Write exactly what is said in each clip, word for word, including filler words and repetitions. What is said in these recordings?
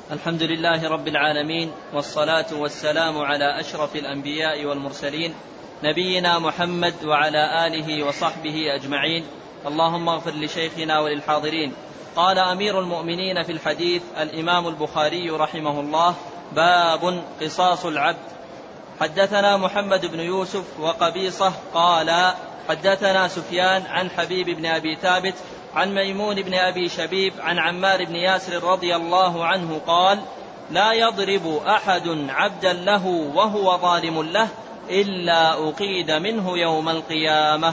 الحمد لله رب العالمين، والصلاة والسلام على أشرف الأنبياء والمرسلين، نبينا محمد وعلى آله وصحبه أجمعين. اللهم اغفر لشيخنا وللحاضرين. قال أمير المؤمنين في الحديث الإمام البخاري رحمه الله: باب قصاص العبد. حدثنا محمد بن يوسف وقبيصة قال حدثنا سفيان عن حبيب بن أبي ثابت عن ميمون بن أبي شبيب عن عمار بن ياسر رضي الله عنه قال: لا يضرب أحد عبدا له وهو ظالم له إلا أقيد منه يوم القيامة.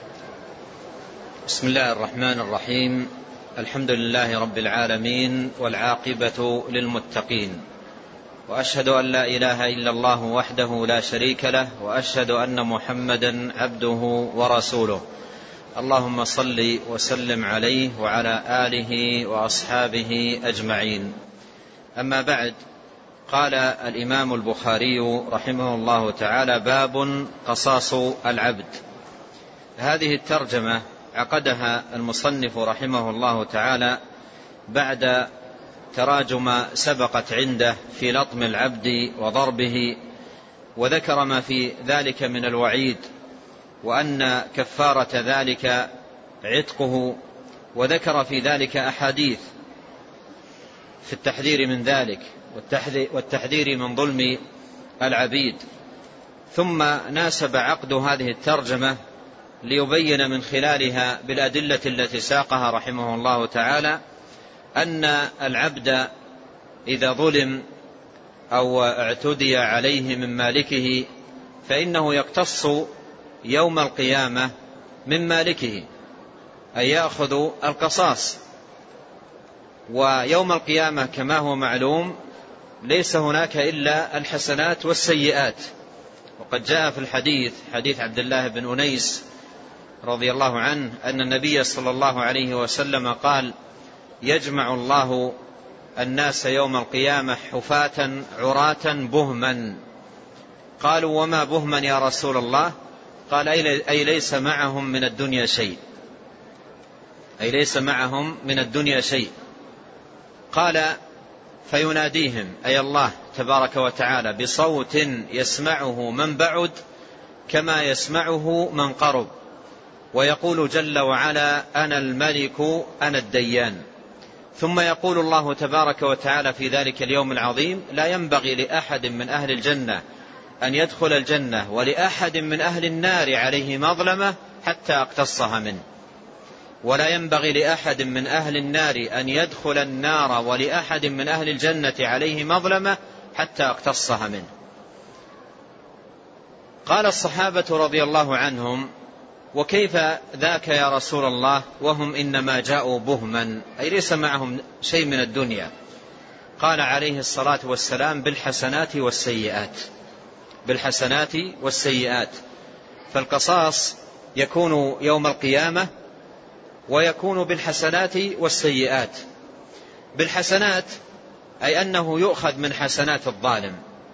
بسم الله الرحمن الرحيم. الحمد لله رب العالمين، والعاقبة للمتقين، وأشهد أن لا إله إلا الله وحده لا شريك له، وأشهد أن محمدا عبده ورسوله. اللهم صل وسلم عليه وعلى آله وأصحابه أجمعين. أما بعد، قال الإمام البخاري رحمه الله تعالى: باب قصاص العبد. هذه الترجمة عقدها المصنف رحمه الله تعالى بعد تراجم سبقت عنده في لطم العبد وضربه، وذكر ما في ذلك من الوعيد، وأن كفارة ذلك عتقه، وذكر في ذلك أحاديث في التحذير من ذلك والتحذير من ظلم العبيد. ثم ناسب عقد هذه الترجمة ليبين من خلالها بالأدلة التي ساقها رحمه الله تعالى أن العبد إذا ظلم أو اعتدي عليه من مالكه فإنه يقتص يوم القيامة من مالكه، أي يأخذ القصاص. ويوم القيامة كما هو معلوم ليس هناك إلا الحسنات والسيئات. وقد جاء في الحديث حديث عبد الله بن أنيس رضي الله عنه أن النبي صلى الله عليه وسلم قال: يجمع الله الناس يوم القيامة حفاة عراة بهما. قالوا: وما بهما يا رسول الله؟ قال: أي ليس معهم من الدنيا شيء، أي ليس معهم من الدنيا شيء. قال: فيناديهم أي الله تبارك وتعالى بصوت يسمعه من بعد كما يسمعه من قرب، ويقول جل وعلا: أنا الملك أنا الديان. ثم يقول الله تبارك وتعالى في ذلك اليوم العظيم: لا ينبغي لأحد من أهل الجنة أن يدخل الجنة ولأحد من أهل النار عليه مظلمة حتى أقتصها منه، ولا ينبغي لأحد من أهل النار أن يدخل النار ولأحد من أهل الجنة عليه مظلمة حتى أقتصها منه. قال الصحابة رضي الله عنهم: وكيف ذاك يا رسول الله وهم إنما جاءوا بهما، أي ليس معهم شيء من الدنيا؟ قال عليه الصلاة والسلام: بالحسنات والسيئات، بالحسنات والسيئات. فالقصاص يكون يوم القيامة ويكون بالحسنات والسيئات. بالحسنات أي أنه يؤخذ من حسنات الظالم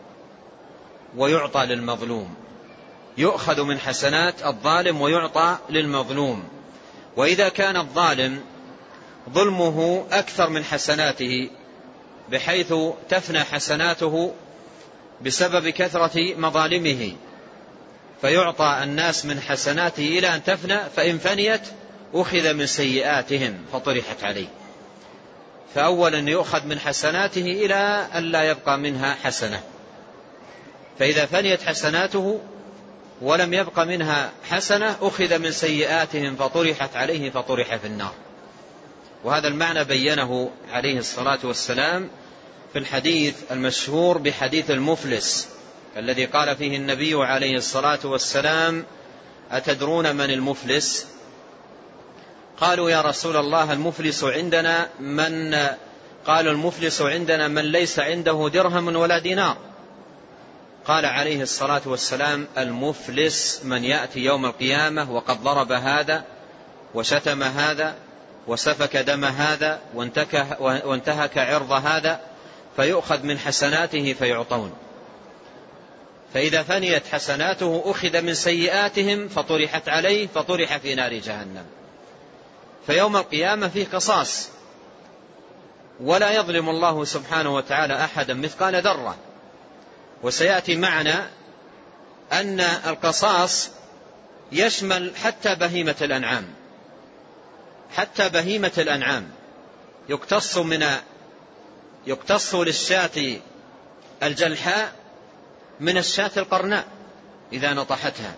ويعطى للمظلوم، يؤخذ من حسنات الظالم ويعطى للمظلوم. وإذا كان الظالم ظلمه أكثر من حسناته بحيث تفنى حسناته بسبب كثرة مظالمه، فيعطى الناس من حسناته إلى أن تفنى، فإن فنيت أخذ من سيئاتهم فطرحت عليه. فأولا يؤخذ من حسناته إلى أن لا يبقى منها حسنة، فإذا فنيت حسناته ولم يبق منها حسنة أخذ من سيئاتهم فطرحت عليه فطرح في النار. وهذا المعنى بينه عليه الصلاة والسلام في الحديث المشهور بحديث المفلس الذي قال فيه النبي عليه الصلاة والسلام: أتدرون من المفلس؟ قالوا: يا رسول الله المفلس عندنا من قالوا المفلس عندنا من ليس عنده درهم ولا دينار. قال عليه الصلاة والسلام: المفلس من يأتي يوم القيامة وقد ضرب هذا وشتم هذا وسفك دم هذا وانتهك عرض هذا، فيؤخذ من حسناته فيعطون، فإذا فنيت حسناته أخذ من سيئاتهم فطرحت عليه فطرح في نار جهنم. فيوم القيامة فيه قصاص، ولا يظلم الله سبحانه وتعالى أحدا مثقال ذرة. وسيأتي معنا أن القصاص يشمل حتى بهيمة الأنعام، حتى بهيمة الأنعام يقتص من يقتص للشاة الجلحاء من الشاة القرناء إذا نطحتها،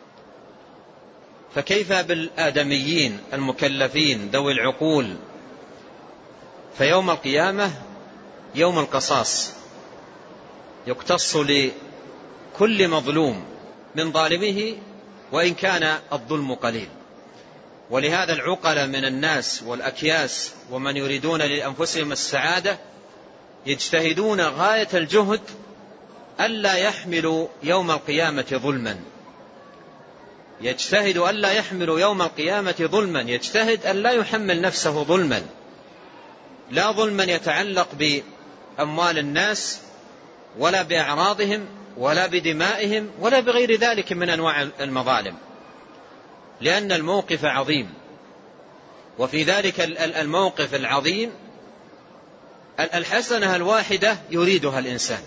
فكيف بالآدميين المكلفين ذوي العقول؟ فيوم القيامة يوم القصاص يقتص لكل مظلوم من ظالمه وإن كان الظلم قليل. ولهذا العقل من الناس والأكياس ومن يريدون لأنفسهم السعادة يجتهدون غاية الجهد ألا يحملوا يوم القيامة ظلما، يجتهد ألا يحملوا يوم القيامة ظلما، يجتهد ألا يحمل نفسه ظلما، لا ظلما يتعلق بأموال الناس ولا بأعراضهم ولا بدمائهم ولا بغير ذلك من أنواع المظالم، لأن الموقف عظيم. وفي ذلك الموقف العظيم الحسنة الواحدة يريدها الإنسان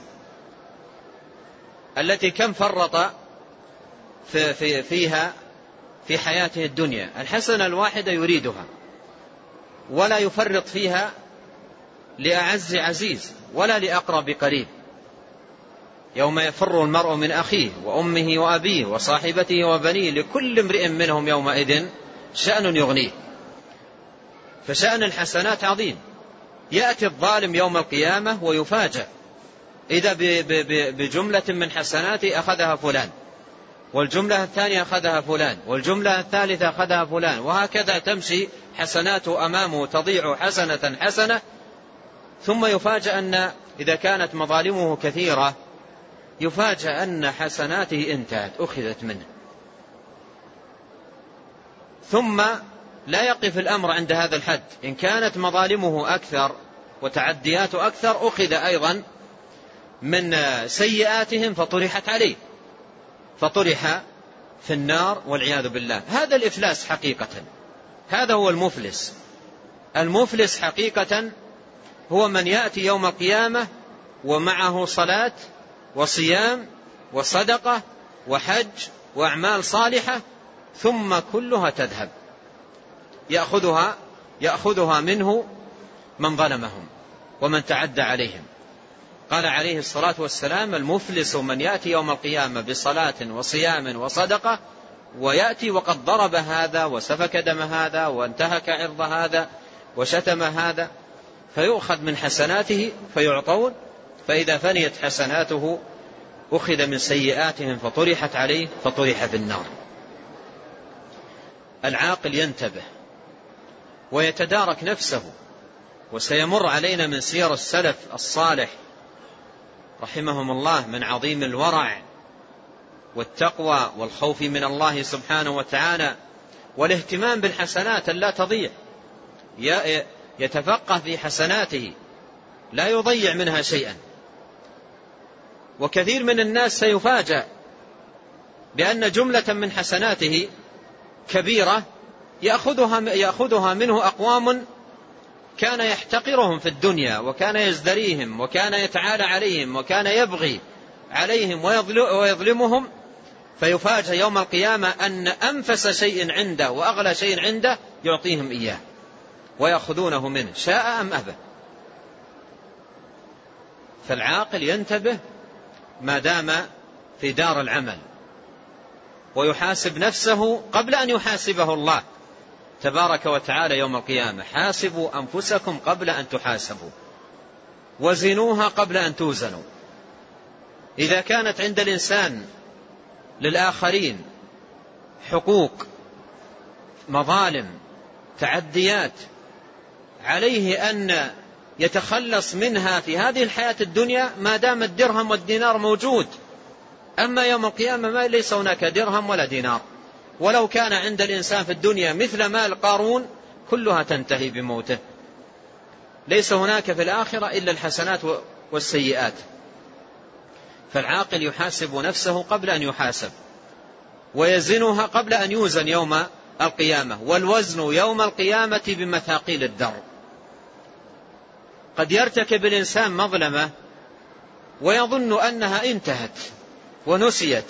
التي كم فرط في في فيها في حياته الدنيا، الحسنة الواحدة يريدها ولا يفرط فيها لأعز عزيز ولا لأقرب قريب. يوم يفر المرء من أخيه وأمه وأبيه وصاحبته وبنيه لكل امرئ منهم يومئذ شأن يغنيه. فشأن الحسنات عظيم. يأتي الظالم يوم القيامة ويفاجأ إذا بجملة من حسناته أخذها فلان، والجملة الثانية أخذها فلان، والجملة الثالثة أخذها فلان، وهكذا تمشي حسناته أمامه تضيع حسنة حسنة، ثم يفاجأ أن إذا كانت مظالمه كثيرة يفاجأ أن حسناته انتهت أخذت منه. ثم لا يقف الأمر عند هذا الحد، إن كانت مظالمه أكثر وتعدياته أكثر أخذ أيضا من سيئاتهم فطرحت عليه، فطرح في النار والعياذ بالله. هذا الإفلاس حقيقة، هذا هو المفلس. المفلس حقيقة هو من يأتي يوم القيامة ومعه صلاة وصيام وصدقة وحج وأعمال صالحة ثم كلها تذهب، يأخذها يأخذها منه من ظلمهم ومن تعدى عليهم. قال عليه الصلاة والسلام: المفلس من يأتي يوم القيامة بصلاة وصيام وصدقة ويأتي وقد ضرب هذا وسفك دم هذا وانتهك عرض هذا وشتم هذا، فيؤخذ من حسناته فيعطون، فإذا فنيت حسناته أخذ من سيئاتهم فطرحت عليه فطرح في النار. العاقل ينتبه ويتدارك نفسه. وسيمر علينا من سير السلف الصالح رحمهم الله من عظيم الورع والتقوى والخوف من الله سبحانه وتعالى والاهتمام بالحسنات لا تضيع، يتفقه في حسناته لا يضيع منها شيئا. وكثير من الناس سيفاجأ بأن جملة من حسناته كبيرة يأخذها, يأخذها منه أقوام كان يحتقرهم في الدنيا وكان يزدريهم وكان يتعالى عليهم وكان يبغي عليهم ويظلمهم، فيفاجأ يوم القيامة أن أنفس شيء عنده وأغلى شيء عنده يعطيهم إياه ويأخذونه منه شاء أم أبى. فالعاقل ينتبه ما دام في دار العمل ويحاسب نفسه قبل أن يحاسبه الله تبارك وتعالى يوم القيامة. حاسبوا أنفسكم قبل أن تحاسبوا وزنوها قبل أن توزنوا. إذا كانت عند الإنسان للآخرين حقوق مظالم تعديات عليه أن يتخلص منها في هذه الحياة الدنيا ما دام الدرهم والدينار موجود. أما يوم القيامة ما ليس هناك درهم ولا دينار، ولو كان عند الإنسان في الدنيا مثل مال قارون كلها تنتهي بموته. ليس هناك في الآخرة إلا الحسنات والسيئات. فالعاقل يحاسب نفسه قبل أن يحاسب ويزنها قبل أن يوزن يوم القيامة، والوزن يوم القيامة بمثاقيل الدر. قد يرتكب الإنسان مظلمة ويظن أنها انتهت ونسيت،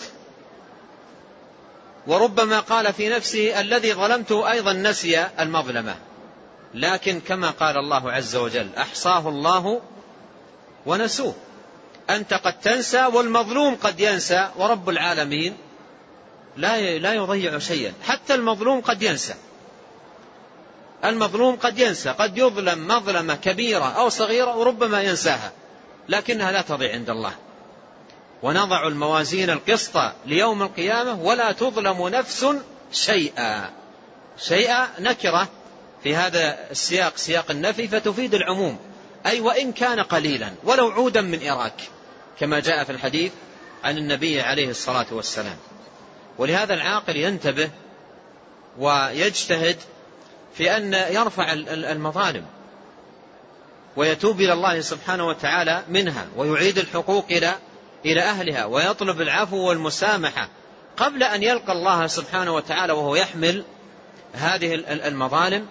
وربما قال في نفسه الذي ظلمته أيضا نسي المظلمة، لكن كما قال الله عز وجل أحصاه الله ونسوه. أنت قد تنسى والمظلوم قد ينسى، ورب العالمين لا لا يضيع شيئا. حتى المظلوم قد ينسى، المظلوم قد ينسى، قد يظلم مظلمة كبيرة أو صغيرة وربما ينساها، لكنها لا تضيع عند الله. ونضع الموازين القسط ليوم القيامة ولا تظلم نفس شيئا. شيئا نكرة في هذا السياق، سياق النفي، فتفيد العموم، أي وإن كان قليلا ولو عودا من إراك، كما جاء في الحديث عن النبي عليه الصلاة والسلام. ولهذا العاقل ينتبه ويجتهد في أن يرفع المظالم ويتوب إلى الله سبحانه وتعالى منها، ويعيد الحقوق إلى إلى أهلها، ويطلب العفو والمسامحة قبل أن يلقى الله سبحانه وتعالى وهو يحمل هذه المظالم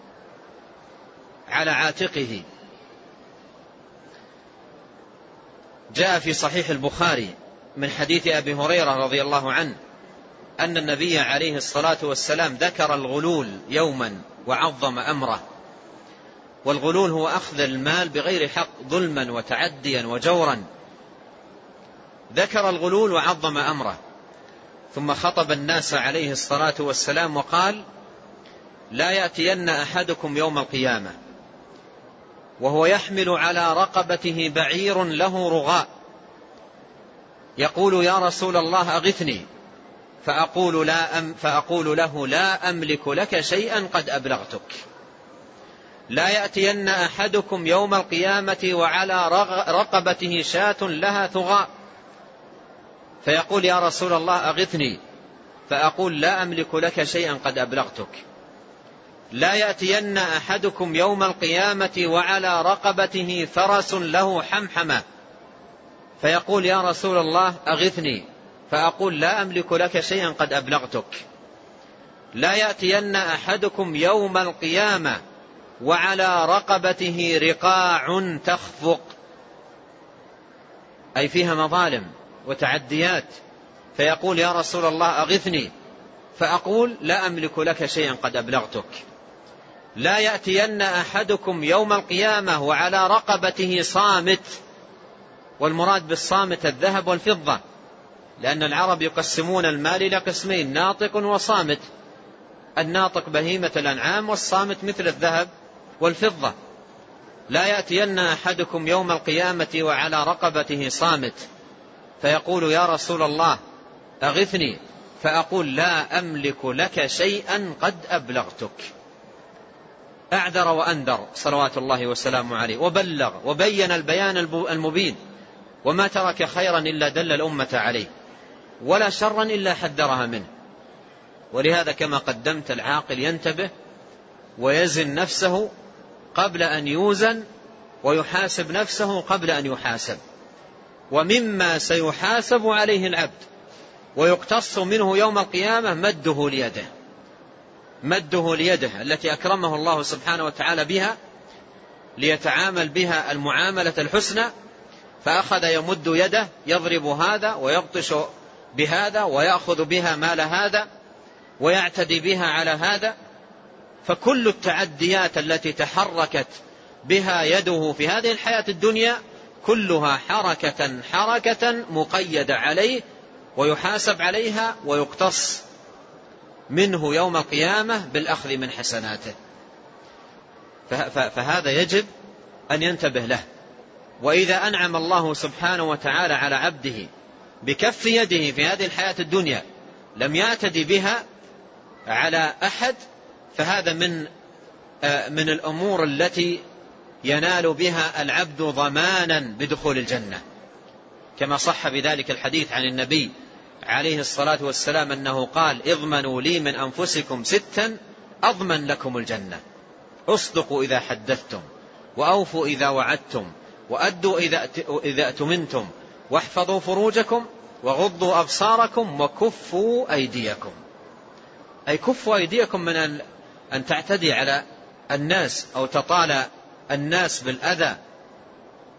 على عاتقه. جاء في صحيح البخاري من حديث أبي هريرة رضي الله عنه أن النبي عليه الصلاة والسلام ذكر الغلول يوما وعظم أمره. والغلول هو أخذ المال بغير حق ظلما وتعديا وجورا. ذكر الغلول وعظم أمره، ثم خطب الناس عليه الصلاة والسلام وقال: لا يأتين أحدكم يوم القيامة وهو يحمل على رقبته بعير له رغاء، يقول: يا رسول الله أغثني، فأقول, لا أم فأقول له: لا أملك لك شيئا قد أبلغتك. لا يأتين أحدكم يوم القيامة وعلى رقبته شاة لها ثغاء، فيقول: يا رسول الله أغثني، فأقول: لا أملك لك شيئا قد أبلغتك. لا يأتين أحدكم يوم القيامة وعلى رقبته فرس له حمحمة، فيقول: يا رسول الله أغثني، فأقول: لا أملك لك شيئا قد أبلغتك. لا يأتين أحدكم يوم القيامة وعلى رقبته رقاع تخفق، أي فيها مظالم وتعديات، فيقول: يا رسول الله أغثني، فأقول: لا أملك لك شيئا قد أبلغتك. لا يأتين أحدكم يوم القيامة وعلى رقبته صامت، والمراد بالصامت الذهب والفضة، لأن العرب يقسمون المال إلى قسمين: ناطق وصامت. الناطق بهيمة الأنعام، والصامت مثل الذهب والفضة. لا يأتين أحدكم يوم القيامة وعلى رقبته صامت، فيقول: يا رسول الله أغثني، فأقول: لا أملك لك شيئا قد أبلغتك. أعذر وأنذر صلوات الله وسلامه عليه، وبلغ وبين البيان المبين، وما ترك خيرا إلا دل الأمة عليه، ولا شرا إلا حذرها منه. ولهذا كما قدمت العاقل ينتبه ويزن نفسه قبل أن يوزن، ويحاسب نفسه قبل أن يحاسب. ومما سيحاسب عليه العبد ويقتص منه يوم القيامة مده ليده، مده ليده التي أكرمه الله سبحانه وتعالى بها ليتعامل بها المعاملة الحسنى، فأخذ يمد يده يضرب هذا ويبطش بهذا ويأخذ بها مال هذا ويعتدي بها على هذا. فكل التعديات التي تحركت بها يده في هذه الحياة الدنيا كلها حركة حركة مقيدة عليه، ويحاسب عليها ويقتص منه يوم القيامة بالأخذ من حسناته. فهذا يجب أن ينتبه له. وإذا أنعم الله سبحانه وتعالى على عبده بكف يده في هذه الحياة الدنيا لم يعتدي بها على أحد، فهذا من من الأمور التي ينال بها العبد ضمانا بدخول الجنة، كما صح بذلك الحديث عن النبي عليه الصلاة والسلام أنه قال: اضمنوا لي من أنفسكم ستا أضمن لكم الجنة: اصدقوا إذا حدثتم، وأوفوا إذا وعدتم، وأدوا إذا أتمنتم، واحفظوا فروجكم، وغضوا أبصاركم، وكفوا أيديكم. أي كفوا أيديكم من أن تعتدي على الناس أو تطال الناس بالأذى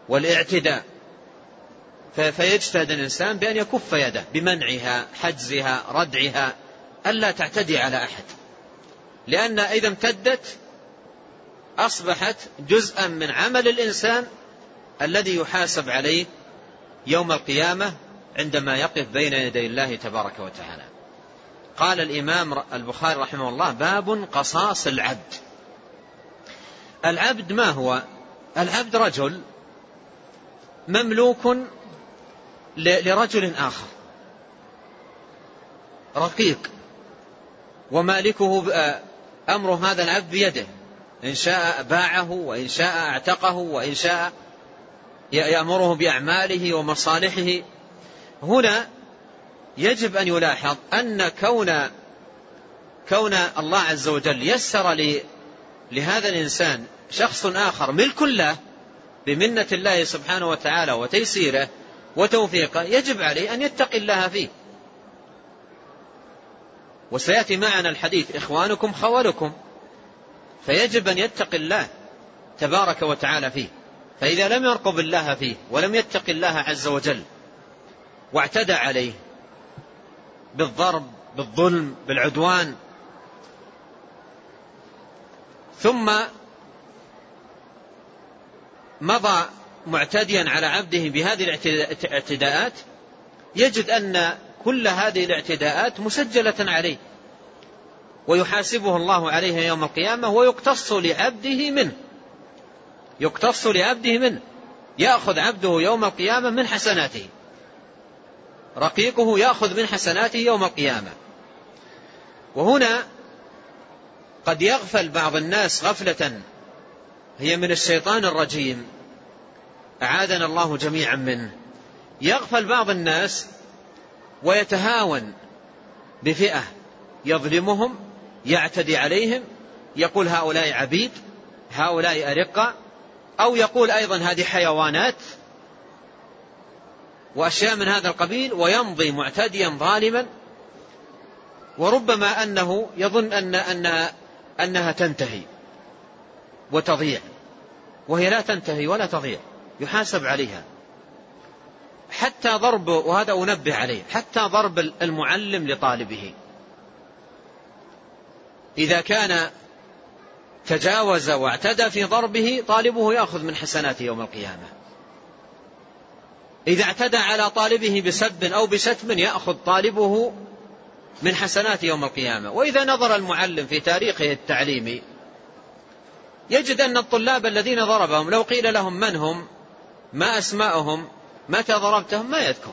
والاعتداء، فيجتهد الإنسان بأن يكف يده بمنعها، حجزها، ردعها، ألا تعتدي على أحد، لأن إذا امتدت أصبحت جزءا من عمل الإنسان الذي يحاسب عليه يوم القيامة عندما يقف بين يدي الله تبارك وتعالى. قال الإمام البخاري رحمه الله: باب قصاص العبد. العبد ما هو؟ العبد رجل مملوك لرجل آخر، رقيق، ومالكه أمر هذا العبد بيده، إن شاء باعه، وإن شاء اعتقه، وإن شاء يأمره بأعماله ومصالحه. هنا يجب أن يلاحظ أن كون كون الله عز وجل يسر لهذا الإنسان شخص آخر ملك له بمنة الله سبحانه وتعالى وتيسيره وتوفيقه، يجب عليه أن يتقي الله فيه. وسيأتي معنا الحديث: إخوانكم خولكم، فيجب أن يتقي الله تبارك وتعالى فيه. فإذا لم يرقب الله فيه ولم يتقي الله عز وجل واعتدى عليه بالضرب، بالظلم، بالعدوان، ثم مضى معتديا على عبده بهذه الاعتداءات، يجد أن كل هذه الاعتداءات مسجلة عليه، ويحاسبه الله عليها يوم القيامة، ويقتص لعبده منه يقتص لعبده منه يأخذ عبده يوم القيامة من حسناته، رقيقه يأخذ من حسناته يوم القيامة. وهنا قد يغفل بعض الناس غفلة هي من الشيطان الرجيم، أعاذنا الله جميعا منه. يغفل بعض الناس ويتهاون بفئة يظلمهم، يعتدي عليهم، يقول هؤلاء عبيد، هؤلاء أرقة، أو يقول أيضا هذه حيوانات وأشياء من هذا القبيل، ويمضي معتديا ظالما، وربما أنه يظن أن أنها, أنها تنتهي وتضيع، وهي لا تنتهي ولا تضيع، يحاسب عليها. حتى ضرب، وهذا أنبه عليه، حتى ضرب المعلم لطالبه إذا كان تجاوز واعتدى في ضربه، طالبه يأخذ من حسناته يوم القيامة. إذا اعتدى على طالبه بسب أو بشتم، يأخذ طالبه من حسناته يوم القيامة. وإذا نظر المعلم في تاريخه التعليمي يجد أن الطلاب الذين ضربهم لو قيل لهم من هم، ما أسماءهم، متى ضربتهم، ما يذكر.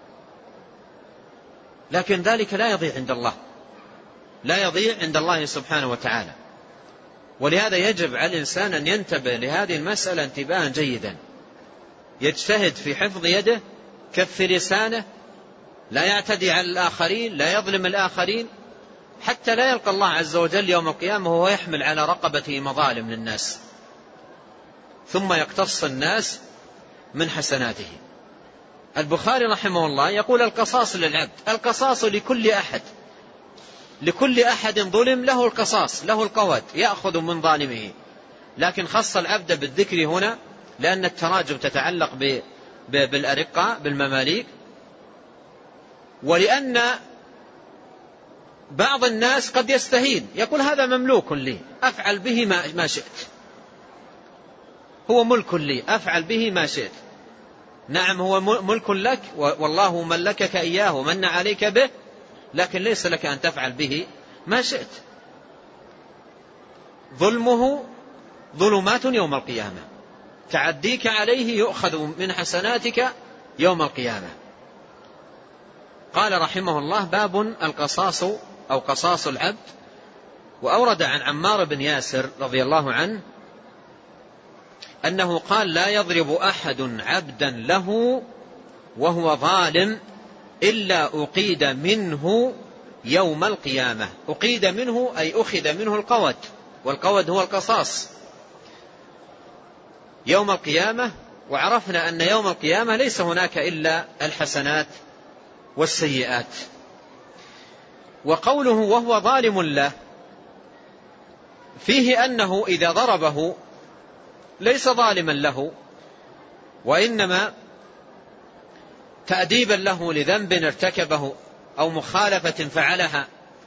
لكن ذلك لا يضيع عند الله، لا يضيع عند الله سبحانه وتعالى. ولهذا يجب على الإنسان أن ينتبه لهذه المسألة انتباها جيدا، يجتهد في حفظ يده، كف لسانه، لا يعتدي على الآخرين، لا يظلم الآخرين، حتى لا يلقى الله عز وجل يوم القيامة وهو يحمل على رقبته مظالم للناس، ثم يقتص الناس من حسناته. البخاري رحمه الله يقول: القصاص للعبد. القصاص لكل أحد، لكل أحد ظلم له القصاص، له القود، يأخذ من ظالمه. لكن خص العبد بالذكر هنا لأن التراجم تتعلق بالأرقاء، بالمماليك، ولأن بعض الناس قد يستهين، يقول هذا مملوك لي، أفعل به ما شئت، هو ملك لي، أفعل به ما شئت. نعم هو ملك لك، والله ملكك إياه ومن عليك به، لكن ليس لك أن تفعل به ما شئت. ظلمه ظلمات يوم القيامة، تعديك عليه يؤخذ من حسناتك يوم القيامة. قال رحمه الله: باب القصاص أو قصاص العبد. وأورد عن عمار بن ياسر رضي الله عنه أنه قال: لا يضرب أحد عبدا له وهو ظالم إلا أقيد منه يوم القيامة. أقيد منه أي أخذ منه القود، والقود هو القصاص يوم القيامة. وعرفنا أن يوم القيامة ليس هناك إلا الحسنات والسيئات. وقوله وهو ظالم له فيه أنه إذا ضربه ليس ظالما له، وإنما تأديبا له لذنب ارتكبه أو مخالفة فعلها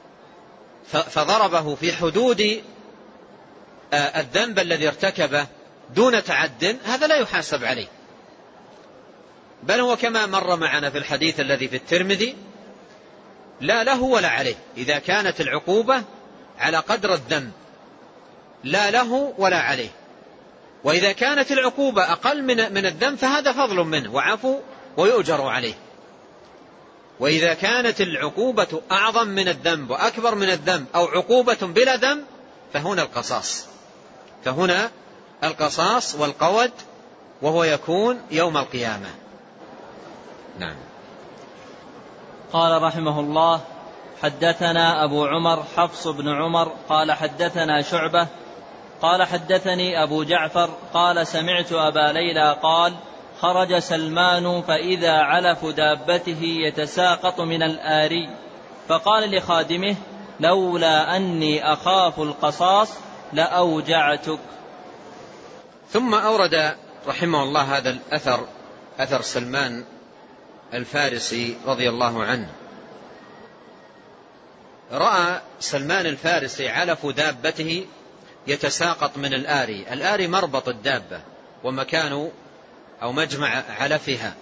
فضربه في حدود الذنب الذي ارتكبه دون تعد، هذا لا يحاسب عليه، بل هو كما مر معنا في الحديث الذي في الترمذي لا له ولا عليه. إذا كانت العقوبة على قدر الذنب لا له ولا عليه، وإذا كانت العقوبة أقل من من الذنب فهذا فضل منه وعفو ويؤجر عليه. وإذا كانت العقوبة أعظم من الذنب وأكبر من الذنب أو عقوبة بلا ذنب فهنا القصاص، فهنا القصاص والقود، وهو يكون يوم القيامة. نعم. قال رحمه الله: حدثنا أبو عمر حفص بن عمر قال حدثنا شعبة قال حدثني أبو جعفر قال سمعت أبا ليلى قال: خرج سلمان فإذا علف دابته يتساقط من الآري، فقال لخادمه: لولا أني أخاف القصاص لأوجعتك. ثم أورد رحمه الله هذا الأثر، أثر سلمان الفارسي رضي الله عنه. رأى سلمان الفارسي علف دابته يتساقط من الآري. الآري مربط الدابة ومكان أو مجمع علفها،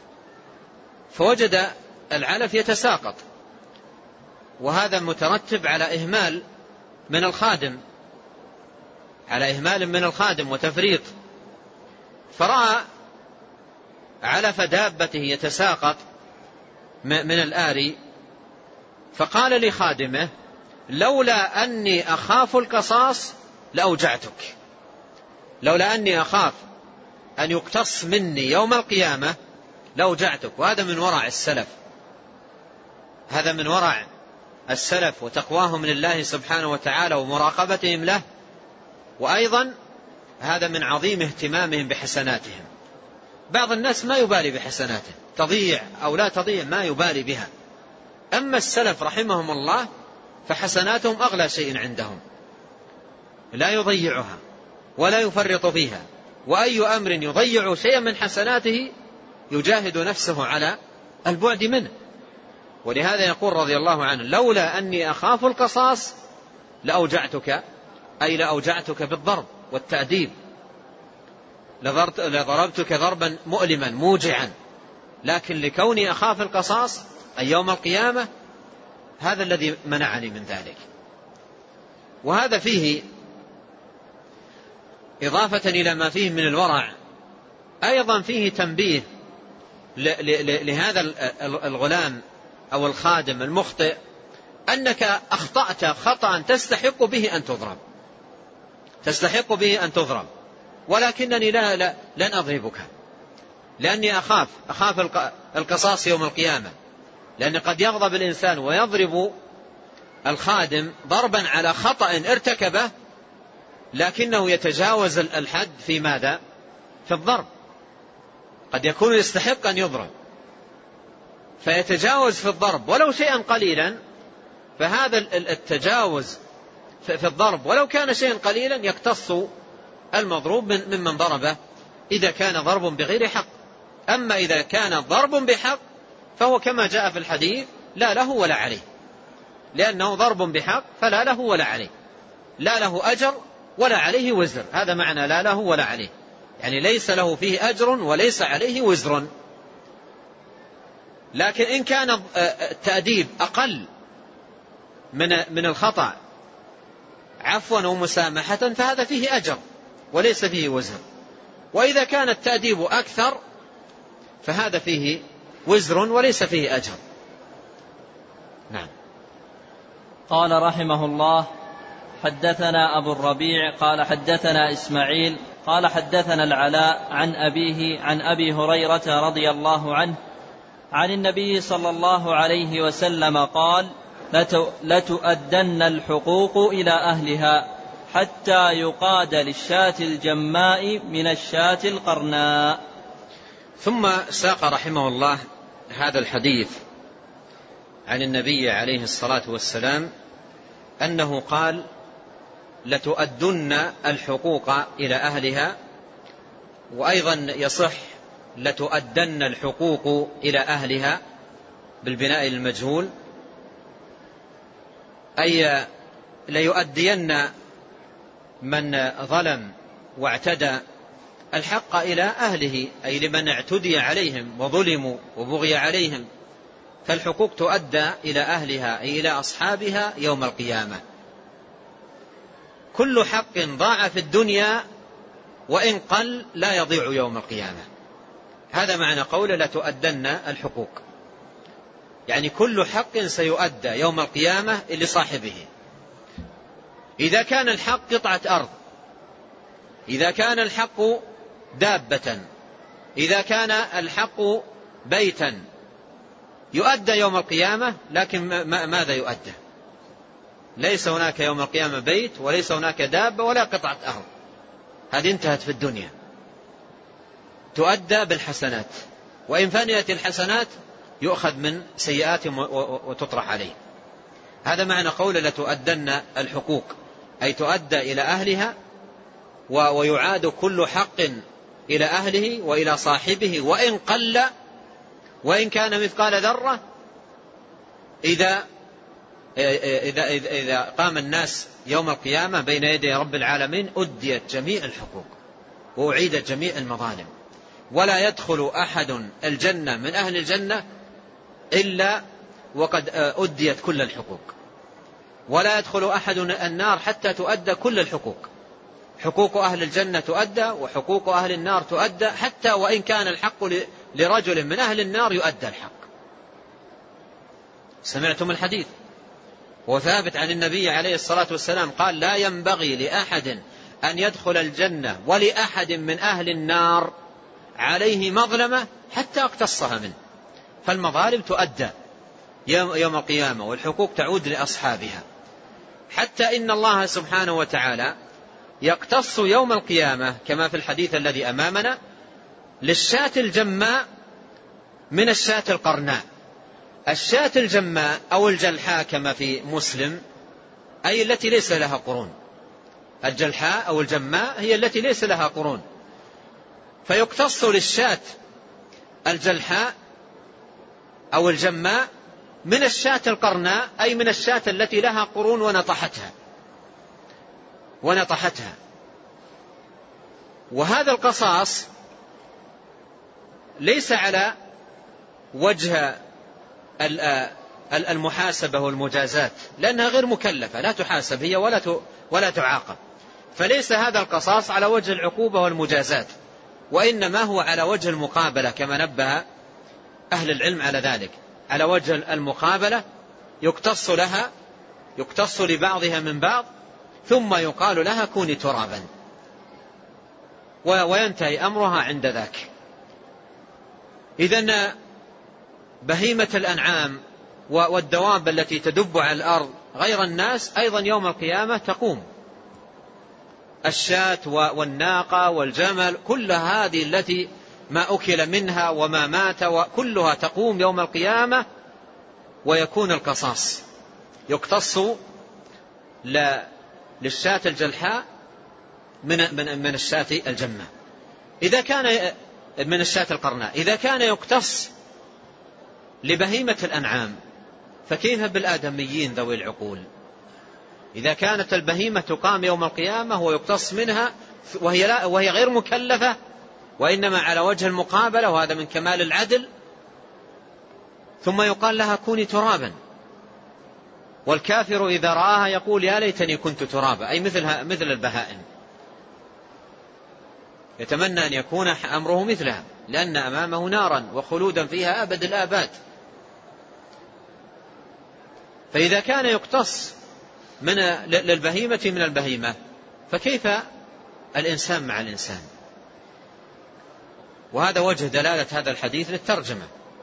فوجد العلف يتساقط، وهذا مترتب على إهمال من الخادم على إهمال من الخادم وتفريط. فرأى علف دابته يتساقط من الآري فقال لخادمه: لولا أني أخاف القصاص لأوجعتك، لولا أني أخاف أن يقتص مني يوم القيامة لأوجعتك. وهذا من ورع السلف، هذا من ورع السلف وتقواهم لله سبحانه وتعالى ومراقبتهم له، وأيضا هذا من عظيم اهتمامهم بحسناتهم. بعض الناس ما يبالي بحسناته، تضيع أو لا تضيع ما يبالي بها، أما السلف رحمهم الله فحسناتهم أغلى شيء عندهم، لا يضيعها ولا يفرط فيها، وأي أمر يضيع شيئا من حسناته يجاهد نفسه على البعد منه. ولهذا يقول رضي الله عنه: لولا أني أخاف القصاص لأوجعتك، أي لأوجعتك بالضرب والتأديب، لضربتك ضربا مؤلما موجعا، لكن لكوني أخاف القصاص أي يوم القيامة هذا الذي منعني من ذلك. وهذا فيه إضافة إلى ما فيه من الورع أيضا فيه تنبيه لهذا الغلام أو الخادم المخطئ أنك أخطأت خطأ تستحق به أن تضرب، تستحق به أن تضرب، ولكنني لا لا لن أضربك لأني أخاف أخاف القصاص يوم القيامة، لأن قد يغضب الإنسان ويضرب الخادم ضربا على خطأ ارتكبه، لكنه يتجاوز الحد في ماذا؟ في الضرب، قد يكون يستحق أن يضرب فيتجاوز في الضرب ولو شيئا قليلا، فهذا التجاوز في الضرب ولو كان شيئا قليلا يقتص المضروب من ممن ضربه إذا كان ضرب بغير حق. أما إذا كان ضرب بحق فهو كما جاء في الحديث لا له ولا عليه، لأنه ضرب بحق فلا له ولا عليه، لا له أجر ولا عليه وزر، هذا معنى لا له ولا عليه، يعني ليس له فيه أجر وليس عليه وزر. لكن إن كان التأديب أقل من من الخطأ عفوا ومسامحة فهذا فيه أجر وليس فيه وزر، وإذا كان التأديب أكثر فهذا فيه وزر وليس فيه أجر. نعم. قال رحمه الله: حدثنا أبو الربيع قال حدثنا إسماعيل قال حدثنا العلاء عن أبيه عن أبي هريرة رضي الله عنه عن النبي صلى الله عليه وسلم قال: لتؤدن الحقوق إلى أهلها حتى يقاد للشاة الجماء من الشاة القرناء. ثم ساق رحمه الله هذا الحديث عن النبي عليه الصلاة والسلام أنه قال: لتؤدن الحقوق إلى أهلها. وأيضا يصح لتؤدن الحقوق إلى أهلها بالبناء المجهول، أي ليؤدين من ظلم واعتدى الحق إلى أهله، أي لمن اعتدي عليهم وظلموا وبغي عليهم، فالحقوق تؤدى إلى أهلها أي إلى أصحابها يوم القيامة. كل حق ضاع في الدنيا وإن قل لا يضيع يوم القيامة. هذا معنى قوله لتؤدن الحقوق، يعني كل حق سيؤدى يوم القيامة لصاحبه. إذا كان الحق قطعة أرض، إذا كان الحق دابة، إذا كان الحق بيتا، يؤدى يوم القيامة. لكن ماذا يؤدى؟ ليس هناك يوم القيامة بيت، وليس هناك دابة، ولا قطعة أرض، هذه انتهت في الدنيا. تؤدى بالحسنات، وإن فنيت الحسنات يؤخذ من سيئاتهم وتطرح عليه. هذا معنى قول لتؤدن الحقوق، أي تؤدى إلى أهلها، ويعاد كل حق إلى أهله وإلى صاحبه وإن قل، وإن كان مثقال ذرة. إذا إذا إذا قام الناس يوم القيامة بين يدي رب العالمين أديت جميع الحقوق وأعيدت جميع المظالم، ولا يدخل أحد الجنة من أهل الجنة إلا وقد أديت كل الحقوق، ولا يدخل أحد النار حتى تؤدى كل الحقوق. حقوق أهل الجنة تؤدى وحقوق أهل النار تؤدى، حتى وإن كان الحق لرجل من أهل النار يؤدى الحق. سمعتم الحديث وثابت عن النبي عليه الصلاة والسلام قال لا ينبغي لأحد أن يدخل الجنة ولأحد من أهل النار عليه مظلمة حتى اقتصها منه. فالمظالم تؤدى يوم القيامة والحقوق تعود لأصحابها، حتى إن الله سبحانه وتعالى يقتص يوم القيامة كما في الحديث الذي أمامنا للشاة الجماء من الشاة القرناء. الشاة الجماء أو الجلحاء كما في مسلم أي التي ليس لها قرون، الجلحاء أو الجماء هي التي ليس لها قرون، فيقتص للشاة الجلحاء أو الجماء من الشاة القرناء أي من الشاة التي لها قرون ونطحتها ونطحتها. وهذا القصاص ليس على وجه المحاسبة والمجازات، لأنها غير مكلفة، لا تحاسب هي ولا ولا تعاقب، فليس هذا القصاص على وجه العقوبة والمجازات، وإنما هو على وجه المقابلة كما نبه أهل العلم على ذلك. على وجه المقابلة يقتص لها، يقتص لبعضها من بعض، ثم يقال لها كوني ترابا، وينتهي أمرها عند ذاك. إذن بهيمة الأنعام والدواب التي تدب على الأرض غير الناس أيضا يوم القيامة تقوم، الشاة والناقة والجمل، كل هذه التي ما أكل منها وما مات وكلها تقوم يوم القيامة، ويكون القصاص يقتص للشاة الجلحاء من من من الشاة الجماء. إذا كان من الشاة القرناء إذا كان يقتص لبهيمة الأنعام، فكيف بالآدميين ذوي العقول؟ إذا كانت البهيمة تقام يوم القيامة ويقتص منها وهي, لا وهي غير مكلفة وإنما على وجه المقابلة، وهذا من كمال العدل، ثم يقال لها كوني ترابا. والكافر إذا رآها يقول يا ليتني كنت ترابا، أي مثلها مثل البهائم، يتمنى أن يكون أمره مثلها، لأن أمامه نارا وخلودا فيها أبد الآباد. فإذا كان يقتص من للبهيمة من البهيمة، فكيف الإنسان مع الإنسان؟ وهذا وجه دلالة هذا الحديث للترجمة،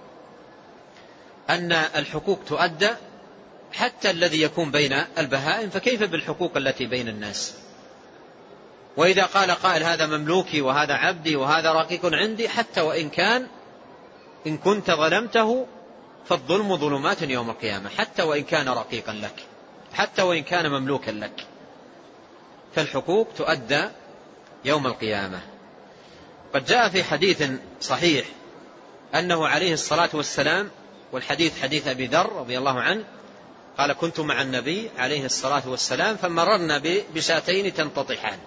أن الحقوق تؤدى حتى الذي يكون بين البهائم، فكيف بالحقوق التي بين الناس؟ وإذا قال قائل هذا مملوكي وهذا عبدي وهذا رقيق عندي، حتى وإن كان إن كنت ظلمته فالظلم ظلمات يوم القيامة، حتى وإن كان رقيقا لك، حتى وإن كان مملوكا لك، فالحقوق تؤدى يوم القيامة. وقد جاء في حديث صحيح أنه عليه الصلاة والسلام، والحديث حديث أبي ذر رضي الله عنه، قال: كنت مع النبي عليه الصلاة والسلام فمررنا بشاتين تنتطحان،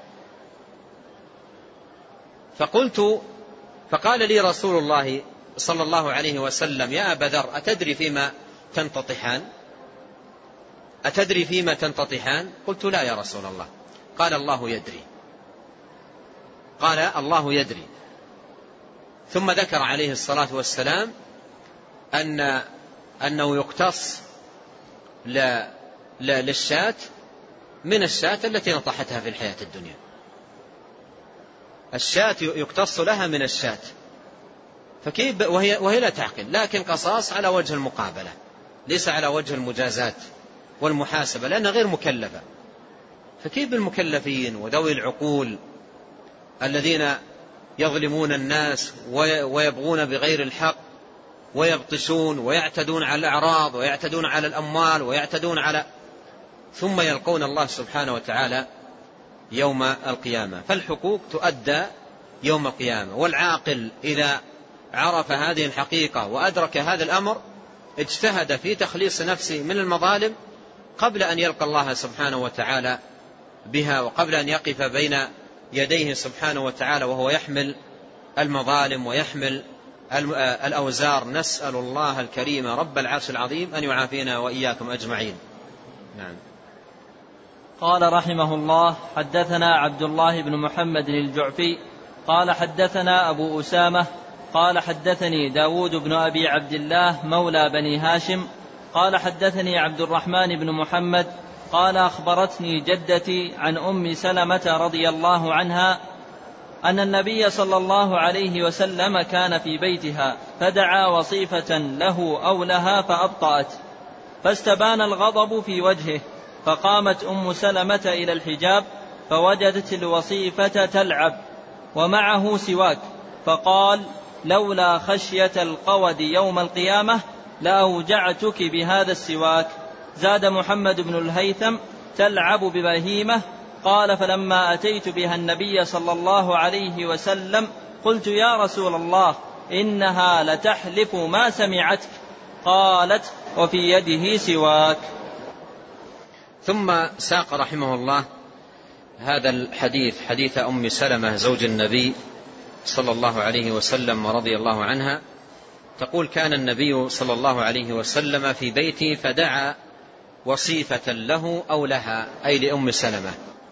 فقلت فقال لي رسول الله صلى الله عليه وسلم: يا أبا ذر، أتدري فيما تنتطحان؟ أتدري فيما تنتطحان؟ قلت: لا يا رسول الله. قال: الله يدري. قال: الله يدري. ثم ذكر عليه الصلاة والسلام أن أنه يقتص للشاة من الشاة التي نطحتها في الحياة الدنيا. الشاة يقتص لها من الشاة، فكيف وهي, وهي لا تعقل، لكن قصاص على وجه المقابلة، ليس على وجه المجازات والمحاسبة، لأنها غير مكلفة. فكيف بالمكلفين وذوي العقول الذين يظلمون الناس ويبغون بغير الحق ويبطشون ويعتدون على الأعراض ويعتدون على الأموال ويعتدون على ثم يلقون الله سبحانه وتعالى يوم القيامة. فالحقوق تؤدى يوم القيامة، والعاقل إذا عرف هذه الحقيقة وأدرك هذا الأمر اجتهد في تخليص نفسه من المظالم قبل أن يلقى الله سبحانه وتعالى بها، وقبل أن يقف بين يديه سبحانه وتعالى وهو يحمل المظالم ويحمل الأوزار. نسأل الله الكريم رب العرش العظيم أن يعافينا وإياكم أجمعين. نعم. قال رحمه الله: حدثنا عبد الله بن محمد الجعفي قال حدثنا أبو أسامة قال حدثني داود بن أبي عبد الله مولى بني هاشم قال حدثني عبد الرحمن بن محمد قال أخبرتني جدتي عن أم سلمة رضي الله عنها أن النبي صلى الله عليه وسلم كان في بيتها فدعا وصيفة له أو لها فأبطأت، فاستبان الغضب في وجهه، فقامت أم سلمة إلى الحجاب فوجدت الوصيفة تلعب ومعه سواك، فقال: لولا خشية القود يوم القيامة لأوجعتك بهذا السواك. زاد محمد بن الهيثم: تلعب ببهيمة. قال: فلما أتيت بها النبي صلى الله عليه وسلم قلت: يا رسول الله، إنها لتحلف ما سمعتك. قالت: وفي يده سواك. ثم ساق رحمه الله هذا الحديث، حديث أم سلمة زوج النبي صلى الله عليه وسلم ورضي الله عنها، تقول: كان النبي صلى الله عليه وسلم في بيتي فدعا وصيفة له أو لها، أي لأم سلمة.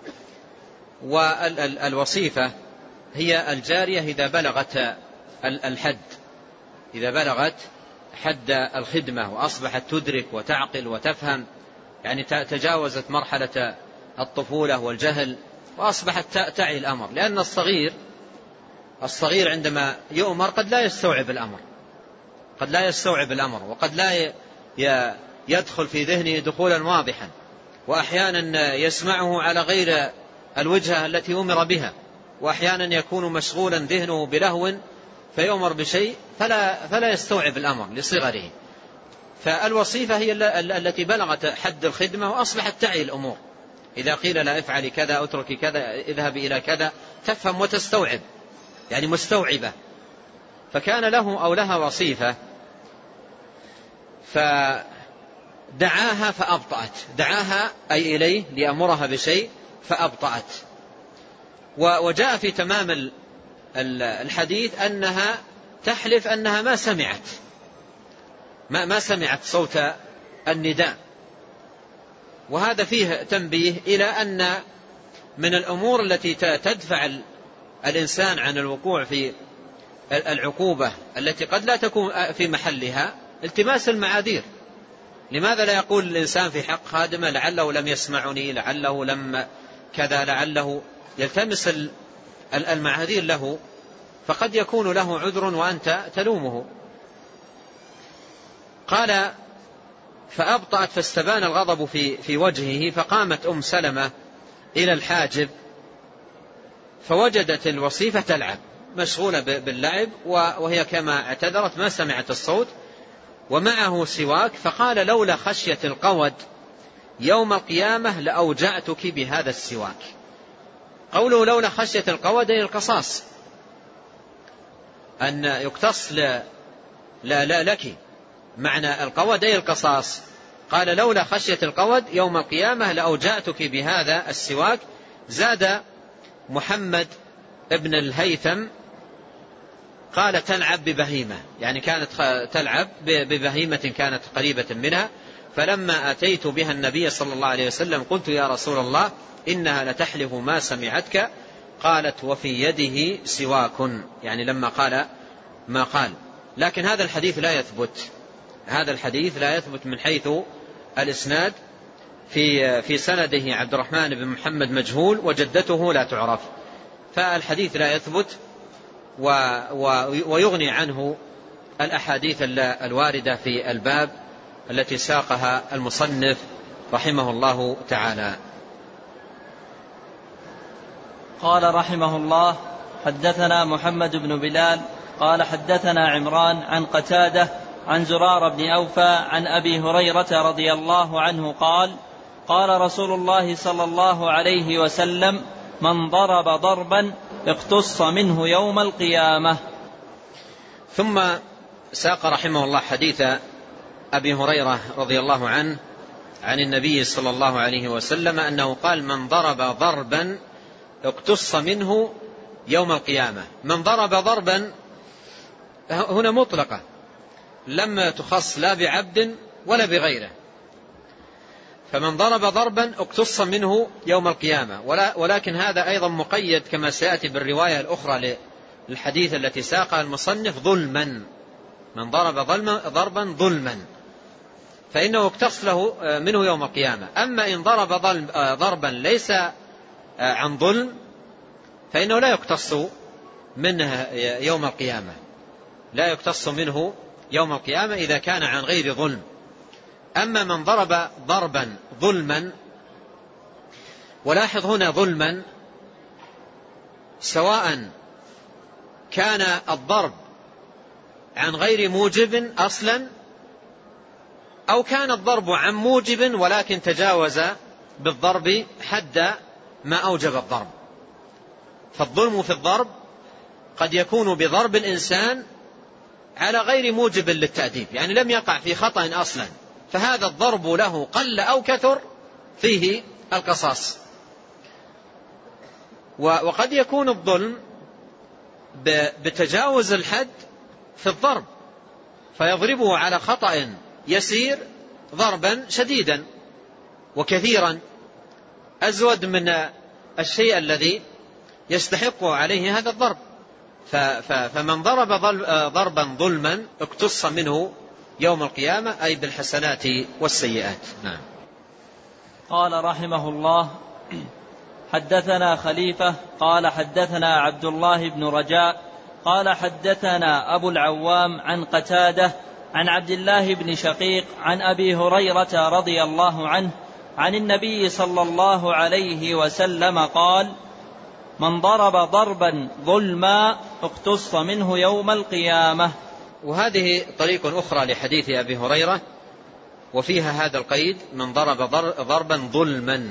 والوصيفة هي الجارية إذا بلغت الحد، إذا بلغت حد الخدمة وأصبحت تدرك وتعقل وتفهم، يعني تجاوزت مرحلة الطفولة والجهل وأصبحت تعي الأمر. لأن الصغير الصغير عندما يؤمر قد لا يستوعب الأمر، قد لا يستوعب الأمر وقد لا يدخل في ذهنه دخولا واضحا، وأحيانا يسمعه على غير الوجهة التي أمر بها، وأحيانا يكون مشغولا ذهنه بلهو فيؤمر بشيء فلا, فلا يستوعب الأمر لصغره. فالوصيفة هي التي بلغت حد الخدمة وأصبحت تعي الأمور، إذا قيل لا افعلي كذا اتركي كذا اذهبي إلى كذا تفهم وتستوعب، يعني مستوعبة. فكان له أو لها وصيفة فدعاها فأبطأت، دعاها أي إليه ليأمرها بشيء فأبطأت. وجاء في تمام الحديث أنها تحلف أنها ما سمعت ما, ما سمعت صوت النداء. وهذا فيه تنبيه إلى أن من الأمور التي تدفع الإنسان عن الوقوع في العقوبة التي قد لا تكون في محلها التماس المعاذير. لماذا لا يقول الإنسان في حق خادمه لعله لم يسمعني، لعله لم كذا، لعله يلتمس المعاذير له، فقد يكون له عذر وأنت تلومه. قال: فأبطأت فاستبان الغضب في, في وجهه، فقامت أم سلمة إلى الحاجب فوجدت الوصيفة تلعب، مشغولة باللعب وهي كما اعتذرت ما سمعت الصوت، ومعه سواك، فقال: لولا خشية القود يوم القيامة لأوجعتك بهذا السواك. قوله لولا خشية القود أي القصاص، أن يقتص لا, لا, لا لك، معنى القود أي القصاص. قال لولا خشية القود يوم القيامة لأوجأتك بهذا السواك. زاد محمد ابن الهيثم قال تلعب ببهيمة، يعني كانت تلعب ببهيمة كانت قريبة منها، فلما أتيت بها النبي صلى الله عليه وسلم قلت يا رسول الله إنها لتحلف ما سمعتك، قالت وفي يده سواك، يعني لما قال ما قال. لكن هذا الحديث لا يثبت، هذا الحديث لا يثبت من حيث الإسناد. في في سنده عبد الرحمن بن محمد مجهول وجدته لا تعرف، فالحديث لا يثبت ويغني عنه الأحاديث الواردة في الباب التي ساقها المصنف رحمه الله تعالى. قال رحمه الله حدثنا محمد بن بلال قال حدثنا عمران عن قتادة عن زرار بن أوفى عن أبي هريرة رضي الله عنه قال قال رسول الله صلى الله عليه وسلم من ضرب ضربا اقتص منه يوم القيامة. ثم ساق رحمه الله حديث أبي هريرة رضي الله عنه عن النبي صلى الله عليه وسلم أنه قال من ضرب ضربا اقتص منه يوم القيامة. من ضرب ضربا هنا مطلقة لم تخص لا بعبد ولا بغيره، فمن ضرب ضربا اقتص منه يوم القيامة، ولكن هذا أيضا مقيد كما سيأتي بالرواية الأخرى للحديث التي ساقها المصنف ظلما. من ضرب ضربا ظلما فإنه اقتص له منه يوم القيامة. أما إن ضرب ضربا ليس عن ظلم فإنه لا يقتص منه يوم القيامة، لا يقتص منه يوم القيامة إذا كان عن غير ظلم. أما من ضرب ضربا ظلما، ولاحظ هنا ظلما، سواء كان الضرب عن غير موجب أصلا أو كان الضرب عن موجب ولكن تجاوز بالضرب حد ما أوجب الضرب. فالظلم في الضرب قد يكون بضرب الإنسان على غير موجب للتأديب، يعني لم يقع في خطأ أصلا، فهذا الضرب له قل أو كثر فيه القصاص. وقد يكون الظلم بتجاوز الحد في الضرب فيضربه على خطأ يسير ضربا شديدا وكثيرا أزود من الشيء الذي يستحق عليه هذا الضرب. فمن ضرب ضربا ظلما اقتص منه يوم القيامة أي بالحسنات والسيئات. نعم. قال رحمه الله حدثنا خليفة قال حدثنا عبد الله بن رجاء قال حدثنا أبو العوام عن قتادة عن عبد الله بن شقيق عن أبي هريرة رضي الله عنه عن النبي صلى الله عليه وسلم قال من ضرب ضربا ظلما اقتص منه يوم القيامة. وهذه طريق أخرى لحديث أبي هريرة وفيها هذا القيد من ضرب ضربا ظلما.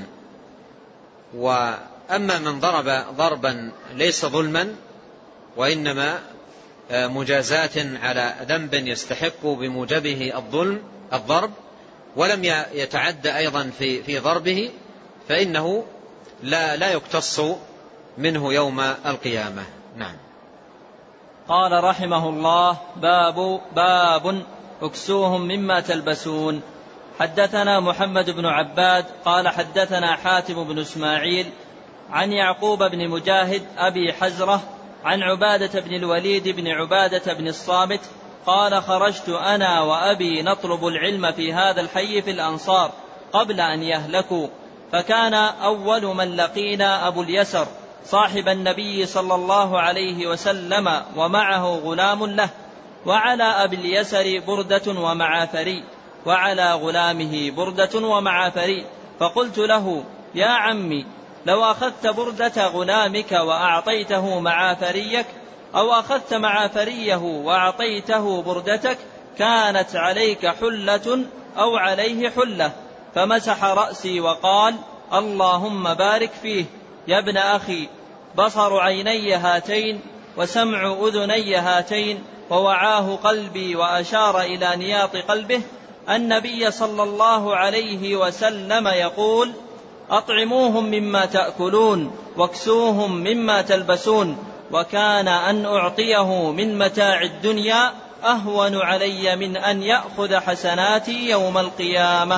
وأما من ضرب ضربا ليس ظلما وإنما مجازاة على ذنب يستحق بموجبه الظلم الضرب ولم يتعدى أيضا في في ضربه فإنه لا لا يقتص منه يوم القيامة. نعم. قال رحمه الله باب باب اكسوهم مما تلبسون. حدثنا محمد بن عباد قال حدثنا حاتم بن اسماعيل عن يعقوب بن مجاهد أبي حزرة عن عبادة بن الوليد بن عبادة بن الصامت قال خرجت أنا وأبي نطلب العلم في هذا الحي في الأنصار قبل أن يهلكوا، فكان أول من لقينا أبو اليسر صاحب النبي صلى الله عليه وسلم ومعه غلام له، وعلى أبي اليسر بردة ومعافري، وعلى غلامه بردة ومعافري، فقلت له يا عمي لو أخذت بردة غلامك وأعطيته معافريك أو أخذت معافريه وأعطيته بردتك كانت عليك حلة أو عليه حلة، فمسح رأسي وقال اللهم بارك فيه يا ابن أخي، بصر عيني هاتين وسمع أذني هاتين ووعاه قلبي وأشار إلى نياط قلبه النبي صلى الله عليه وسلم يقول: أطعموهم مما تأكلون واكسوهم مما تلبسون، وكان أن أعطيه من متاع الدنيا أهون علي من أن يأخذ حسناتي يوم القيامة.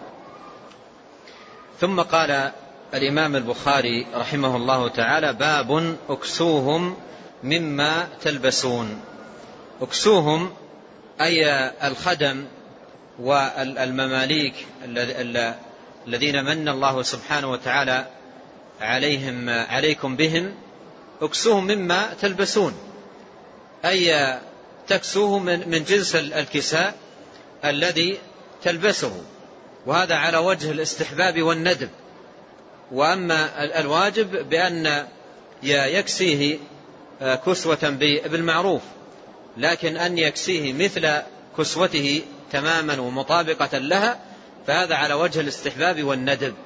ثم قال الإمام البخاري رحمه الله تعالى: باب اكسوهم مما تلبسون. اكسوهم أي الخدم والمماليك الذين من الله سبحانه وتعالى عليهم عليكم بهم، اكسوهم مما تلبسون، أي تكسوه من جنس الكساء الذي تلبسه، وهذا على وجه الاستحباب والندب. وأما الواجب بأن يكسيه كسوة بالمعروف، لكن أن يكسيه مثل كسوته تماما ومطابقة لها فهذا على وجه الاستحباب والندب.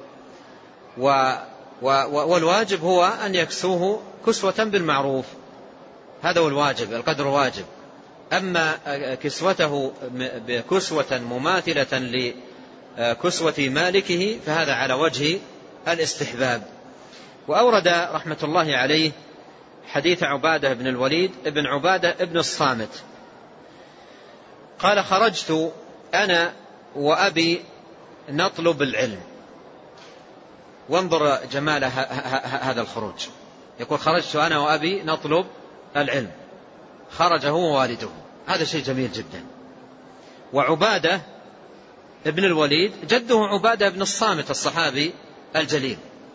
والواجب هو أن يكسوه كسوة بالمعروف، هذا هو الواجب، القدر واجب. أما كسوته بكسوة مماثلة لكسوة مالكه فهذا على وجه الاستحباب. وأورد رحمة الله عليه حديث عبادة بن الوليد ابن عبادة ابن الصامت قال: خرجت أنا وأبي نطلب العلم. وانظر جمال هذا الخروج، يقول: خرجت أنا وأبي نطلب العلم، خرج هو ووالده، هذا شيء جميل جدا. وعبادة ابن الوليد جده عبادة بن الصامت الصحابي الجليل،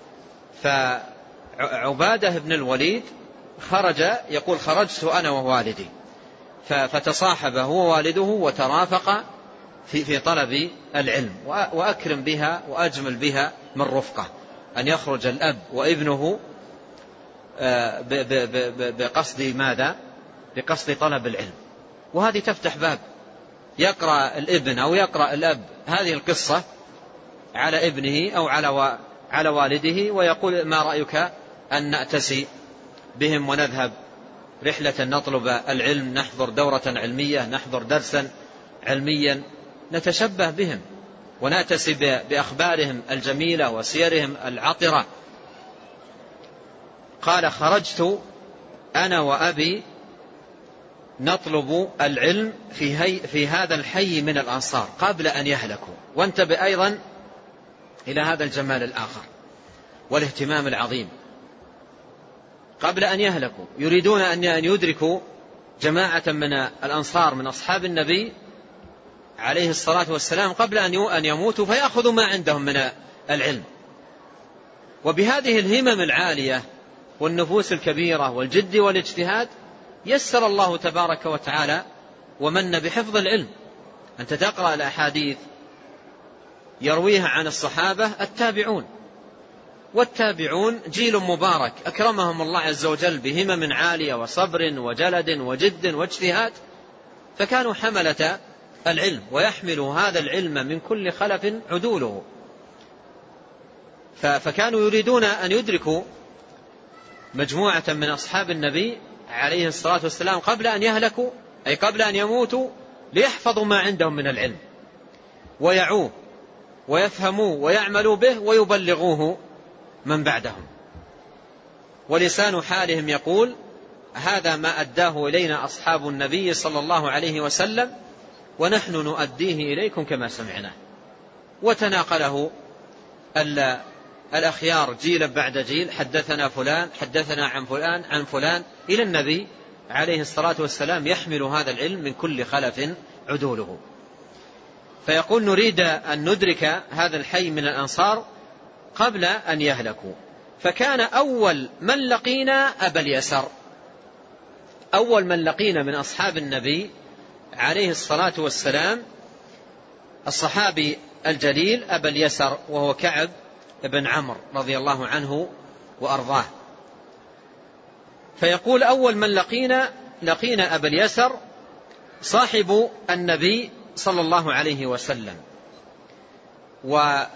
فعبادة بن الوليد خرج، يقول: خرجت أنا ووالدي، فتصاحب هو ووالده وترافق في في طلب العلم. وأكرم بها وأجمل بها من رفقة أن يخرج الأب وابنه بقصد ماذا؟ بقصد طلب العلم. وهذه تفتح باب، يقرأ الابن أو يقرأ الأب هذه القصة على ابنه أو على على والده ويقول: ما رأيك أن نأتسي بهم ونذهب رحلة نطلب العلم، نحضر دورة علمية، نحضر درسا علميا، نتشبه بهم ونأتسي بأخبارهم الجميلة وسيرهم العطرة. قال: خرجت أنا وأبي نطلب العلم في, هي في هذا الحي من الأنصار قبل أن يهلكوا. وانتبه أيضا إلى هذا الجمال الآخر والاهتمام العظيم، قبل أن يهلكوا يريدون أن يدركوا جماعة من الأنصار من أصحاب النبي عليه الصلاة والسلام قبل أن يموتوا فيأخذوا ما عندهم من العلم. وبهذه الهمم العالية والنفوس الكبيرة والجد والاجتهاد يسر الله تبارك وتعالى ومن بحفظ العلم. أنت تقرأ الأحاديث يرويها عن الصحابة التابعون، والتابعون جيل مبارك أكرمهم الله عز وجل بهمم عالية وصبر وجلد وجد واجتهاد، فكانوا حملة العلم ويحملوا هذا العلم من كل خلف عدوله. فكانوا يريدون أن يدركوا مجموعة من أصحاب النبي عليه الصلاة والسلام قبل أن يهلكوا، أي قبل أن يموتوا، ليحفظوا ما عندهم من العلم ويعوه ويفهموه ويعملوا به ويبلغوه من بعدهم. ولسان حالهم يقول: هذا ما أداه إلينا أصحاب النبي صلى الله عليه وسلم ونحن نؤديه إليكم كما سمعنا. وتناقله الأخيار جيلا بعد جيل، حدثنا فلان حدثنا عن فلان عن فلان إلى النبي عليه الصلاة والسلام يحمل هذا العلم من كل خلف عدوله. فيقول: نريد أن ندرك هذا الحي من الأنصار قبل أن يهلكوا. فكان أول من لقينا أبا اليسر، أول من لقينا من أصحاب النبي عليه الصلاة والسلام الصحابي الجليل أبا اليسر، وهو كعب بن عمرو رضي الله عنه وأرضاه. فيقول: أول من لقينا لقينا أبا اليسر صاحب النبي صلى الله عليه وسلم. وأبو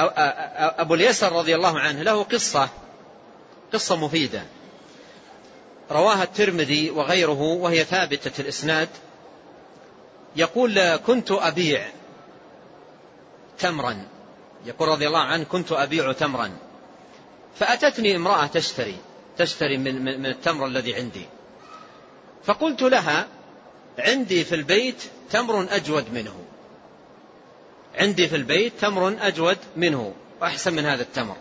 اليسر رضي الله عنه له قصة قصة مفيدة. رواها الترمذي وغيره وهي ثابتة الإسناد، يقول كنت أبيع تمرا، يقول رضي الله عنه كنت أبيع تمرا، فأتتني امرأة تشتري تشتري من, من التمر الذي عندي، فقلت لها عندي في البيت تمر أجود منه، عندي في البيت تمر أجود منه وأحسن من هذا التمر.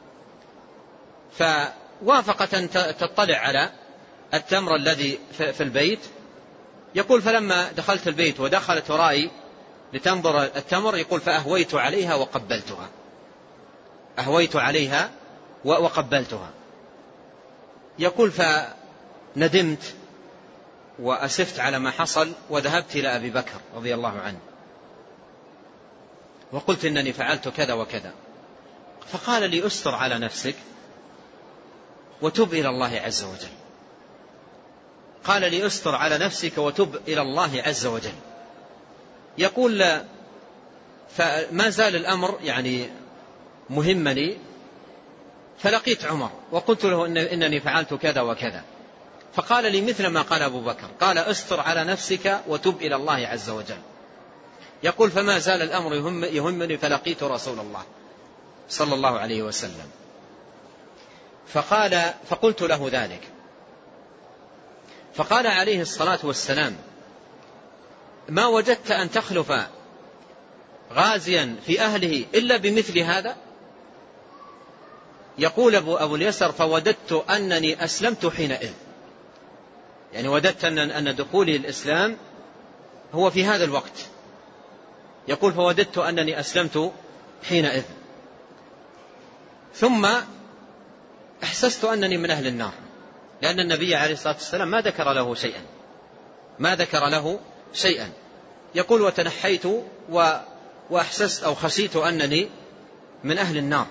فوافقت أن تطلع على التمر الذي في البيت. يقول فلما دخلت البيت ودخلت ورائي لتنظر التمر، يقول فأهويت عليها وقبلتها، أهويت عليها وقبلتها. يقول فندمت وأسفت على ما حصل وذهبت إلى أبي بكر رضي الله عنه وقلت إنني فعلت كذا وكذا، فقال لي أستر على نفسك وتب إلى الله عز وجل، قال لي أستر على نفسك وتب إلى الله عز وجل. يقول فما زال الأمر يعني مهمني، فلقيت عمر وقلت له إن إنني فعلت كذا وكذا، فقال لي مثل ما قال أبو بكر، قال أستر على نفسك وتب إلى الله عز وجل. يقول فما زال الأمر يهم يهمني، فلقيت رسول الله صلى الله عليه وسلم فقال فقلت له ذلك، فقال عليه الصلاة والسلام ما وجدت أن تخلف غازيا في أهله إلا بمثل هذا؟ يقول أبو, أبو اليسر فوددت أنني أسلمت حينئذ، يعني وددت أن, أن دخولي الإسلام هو في هذا الوقت. يقول فوددت أنني أسلمت حينئذ، ثم أحسست أنني من أهل النار، لأن النبي عليه الصلاة والسلام ما ذكر له شيئا ما ذكر له شيئا. يقول وتنحيت وأحسست أو خشيت أنني من أهل النار.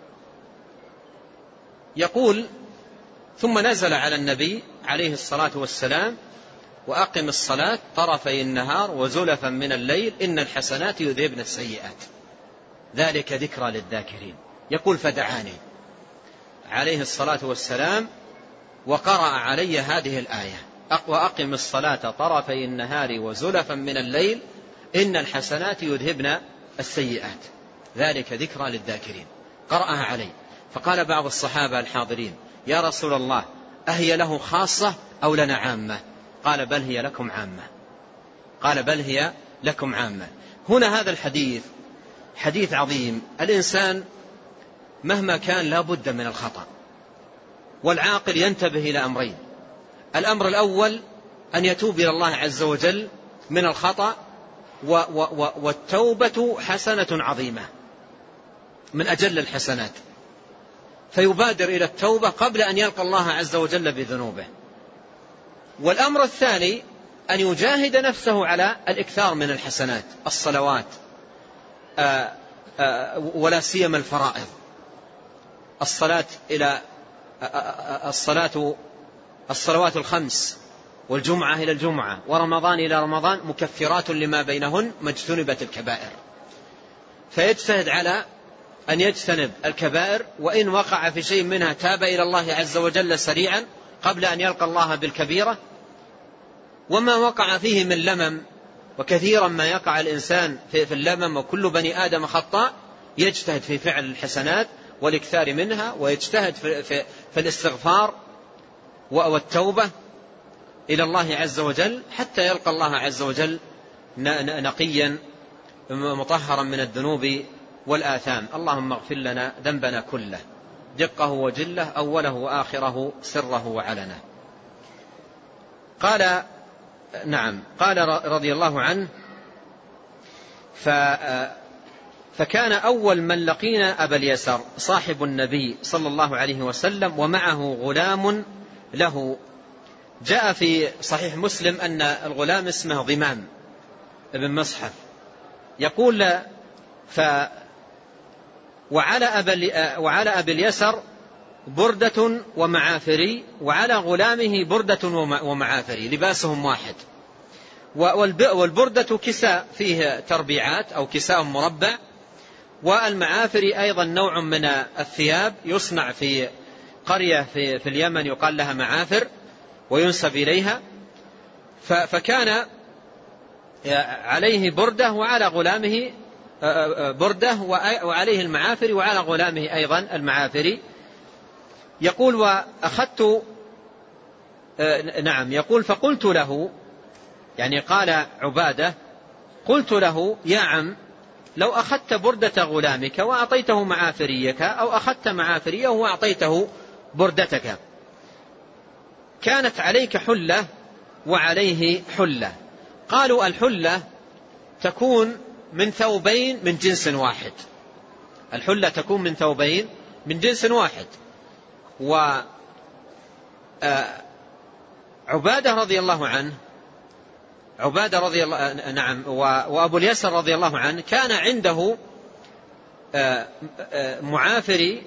يقول ثم نزل على النبي عليه الصلاة والسلام وأقم الصلاة طرفي النهار وزلفا من الليل إن الحسنات يذهبن السيئات ذلك ذكرى للذاكرين. يقول فدعاني عليه الصلاة والسلام وقرأ علي هذه الآية وأقم الصلاة طرفي النهار وزلفا من الليل إن الحسنات يذهبن السيئات ذلك ذكرى للذاكرين، قرأها علي. فقال بعض الصحابة الحاضرين يا رسول الله أهي له خاصة أو لنا عامة؟ قال بل هي لكم عامة قال بل هي لكم عامة. هنا هذا الحديث حديث عظيم. الإنسان مهما كان لا بد من الخطأ، والعاقل ينتبه إلى أمرين: الأمر الأول أن يتوب إلى الله عز وجل من الخطأ، والتوبة حسنة عظيمة من أجل الحسنات، فيبادر إلى التوبة قبل أن يلقى الله عز وجل بذنوبه. والأمر الثاني أن يجاهد نفسه على الإكثار من الحسنات، الصلوات آآ آآ ولا سيما الفرائض، الصلاة إلى الصلاة الصلوات الخمس والجمعة إلى الجمعة ورمضان إلى رمضان مكفرات لما بينهن ما اجتنبت الكبائر، فيجتهد على أن يجتنب الكبائر، وإن وقع في شيء منها تاب إلى الله عز وجل سريعا قبل أن يلقى الله بالكبيرة. وما وقع فيه من لمم، وكثيرا ما يقع الإنسان في اللمم وكل بني آدم خطاء، يجتهد في فعل الحسنات والاكثار منها، ويجتهد في, في, في الاستغفار والتوبة إلى الله عز وجل حتى يلقى الله عز وجل نقيا مطهرا من الذنوب والآثام. اللهم اغفر لنا ذنبنا كله دقه وجله أوله وآخره سره وعلنه. قال نعم قال رضي الله عنه ف فكان أول من لقينا أبا اليسر صاحب النبي صلى الله عليه وسلم ومعه غلام له. جاء في صحيح مسلم أن الغلام اسمه ضمام ابن مصحف. يقول ف وعلى أبا وعلى أبي اليسر بردة ومعافري، وعلى غلامه بردة ومعافري، لباسهم واحد. والبردة كساء فيه تربيعات أو كساء مربع، والمعافري أيضا نوع من الثياب يصنع في قرية في, في اليمن يقال لها معافر، وينسب إليها. فكان عليه بردة وعلى غلامه بردة وعليه المعافر وعلى غلامه أيضا المعافر. يقول وأخذت نعم يقول فقلت له، يعني قال عبادة قلت له يا عم لو أخذت بردة غلامك وأعطيته معافريك أو أخذت معافريه وأعطيته بردتك كانت عليك حلة وعليه حلة. قالوا الحلة تكون من ثوبين من جنس واحد، الحلة تكون من ثوبين من جنس واحد. وعبادة رضي الله عنه عبادة رضي الله نعم وأبو اليسر رضي الله عنه كان عنده معافري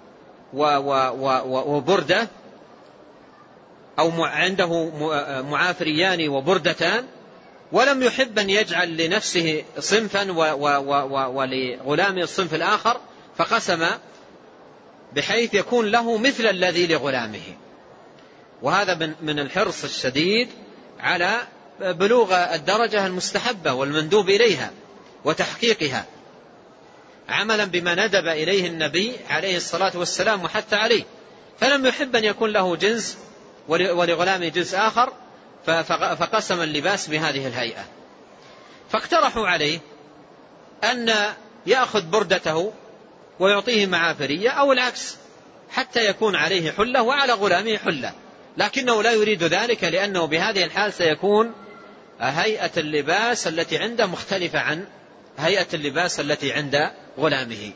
وبردة، أو عنده معافريان وبردتان، ولم يحب أن يجعل لنفسه صنفا ولغلامه الصنف الآخر، فقسم بحيث يكون له مثل الذي لغلامه. وهذا من الحرص الشديد على بلوغ الدرجة المستحبة والمندوب إليها وتحقيقها، عملا بما ندب إليه النبي عليه الصلاة والسلام وحتى عليه. فلم يحب أن يكون له جنس ولغلامه جنس آخر، فقسم اللباس بهذه الهيئة. فاقترحوا عليه أن يأخذ بردته ويعطيه معافرية أو العكس حتى يكون عليه حلة وعلى غلامه حلة، لكنه لا يريد ذلك لأنه بهذه الحال سيكون هيئة اللباس التي عنده مختلفة عن هيئة اللباس التي عند غلامه.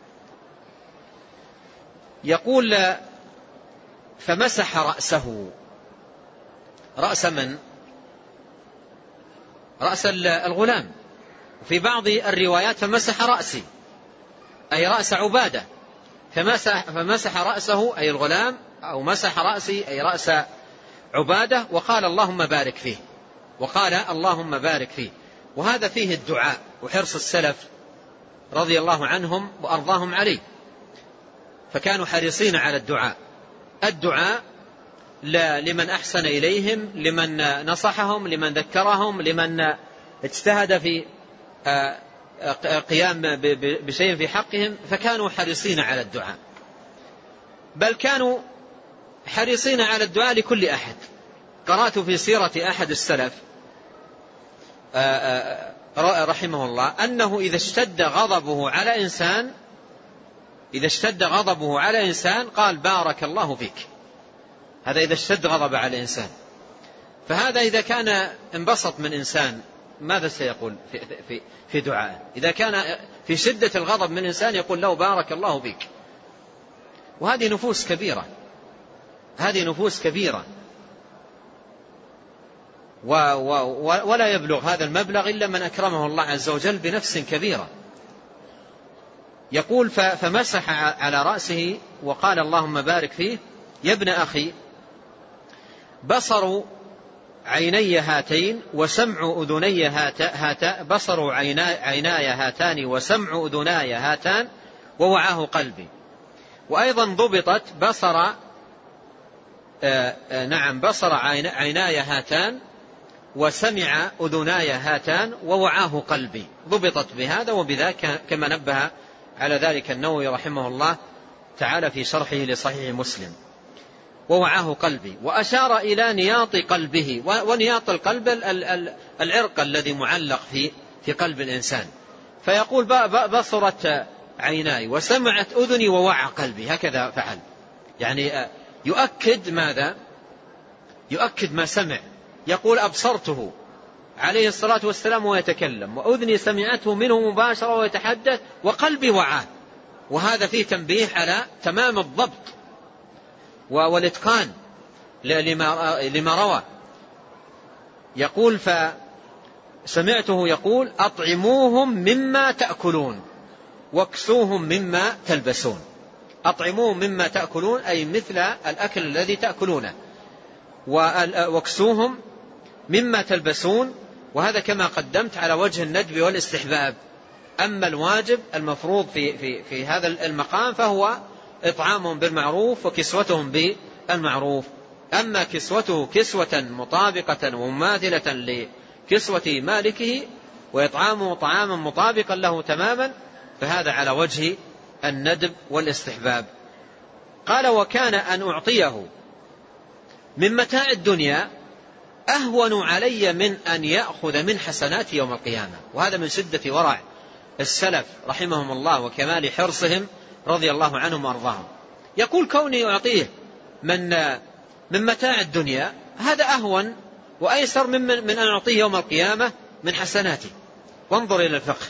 يقول فمسح رأسه. رأس من؟ رأس الغلام. في بعض الروايات فمسح رأسي أي رأس عبادة، فمسح, فمسح رأسه أي الغلام، أو مسح رأسي أي رأس عبادة، وقال اللهم بارك فيه، وقال اللهم بارك فيه. وهذا فيه الدعاء وحرص السلف رضي الله عنهم وأرضاهم عليه، فكانوا حريصين على الدعاء الدعاء لمن أحسن إليهم، لمن نصحهم، لمن ذكرهم، لمن اجتهد في قيام بشيء في حقهم، فكانوا حريصين على الدعاء، بل كانوا حريصين على الدعاء لكل أحد. قرأت في سيرة أحد السلف رحمه الله أنه إذا اشتد غضبه على إنسان إذا اشتد غضبه على إنسان قال بارك الله فيك. هذا إذا اشتد غضب على إنسان. فهذا إذا كان انبسط من إنسان ماذا سيقول في, في, في دعائه؟ إذا كان في شدة الغضب من إنسان يقول له بارك الله فيك. وهذه نفوس كبيرة هذه نفوس كبيرة و و ولا يبلغ هذا المبلغ إلا من أكرمه الله عز وجل بنفس كبيرة. يقول فمسح على رأسه وقال اللهم بارك فيه. يا ابن أخي بصر عيني هاتين وسمع أذني هاتا بصر عيناي هاتان وسمع أذناي هاتان ووعاه قلبي. وأيضا ضبطت بصر آآ آآ نعم بصر عيناي هاتان وسمع أذناي هاتان ووعاه قلبي. ضبطت بهذا وبذاك كما نبه على ذلك النووي رحمه الله تعالى في شرحه لصحيح مسلم. ووعاه قلبي. وأشار إلى نياط قلبه. ونياط القلب العرق الذي معلق في في قلب الإنسان. فيقول بصرت عيناي وسمعت أذني ووعى قلبي. هكذا فعل، يعني يؤكد ماذا؟ يؤكد ما سمع. يقول أبصرته عليه الصلاة والسلام ويتكلم، وأذني سمعته منه مباشرة ويتحدث، وقلبي وعاه. وهذا فيه تنبيه على تمام الضبط والإتقان لما روى. يقول فسمعته يقول أطعموهم مما تأكلون واكسوهم مما تلبسون. أطعموهم مما تأكلون أي مثل الأكل الذي تأكلونه، واكسوهم مما تلبسون. وهذا كما قدمت على وجه الندب والاستحباب. أما الواجب المفروض في, في, في هذا المقام فهو إطعامهم بالمعروف وكسوتهم بالمعروف. أما كسوته كسوة مطابقة ومماثلة لكسوة مالكه وإطعامه طعاما مطابقا له تماما فهذا على وجه الندب والاستحباب. قال وكان أن أعطيه من متاع الدنيا أهون علي من أن يأخذ من حسنات يوم القيامة. وهذا من شدة ورع السلف رحمهم الله وكمال حرصهم رضي الله عنهم وأرضاهم. يقول كوني أعطيه من من متاع الدنيا هذا أهون وأيسر من, من أن أعطيه يوم القيامة من حسناتي. وانظر إلى الفقه،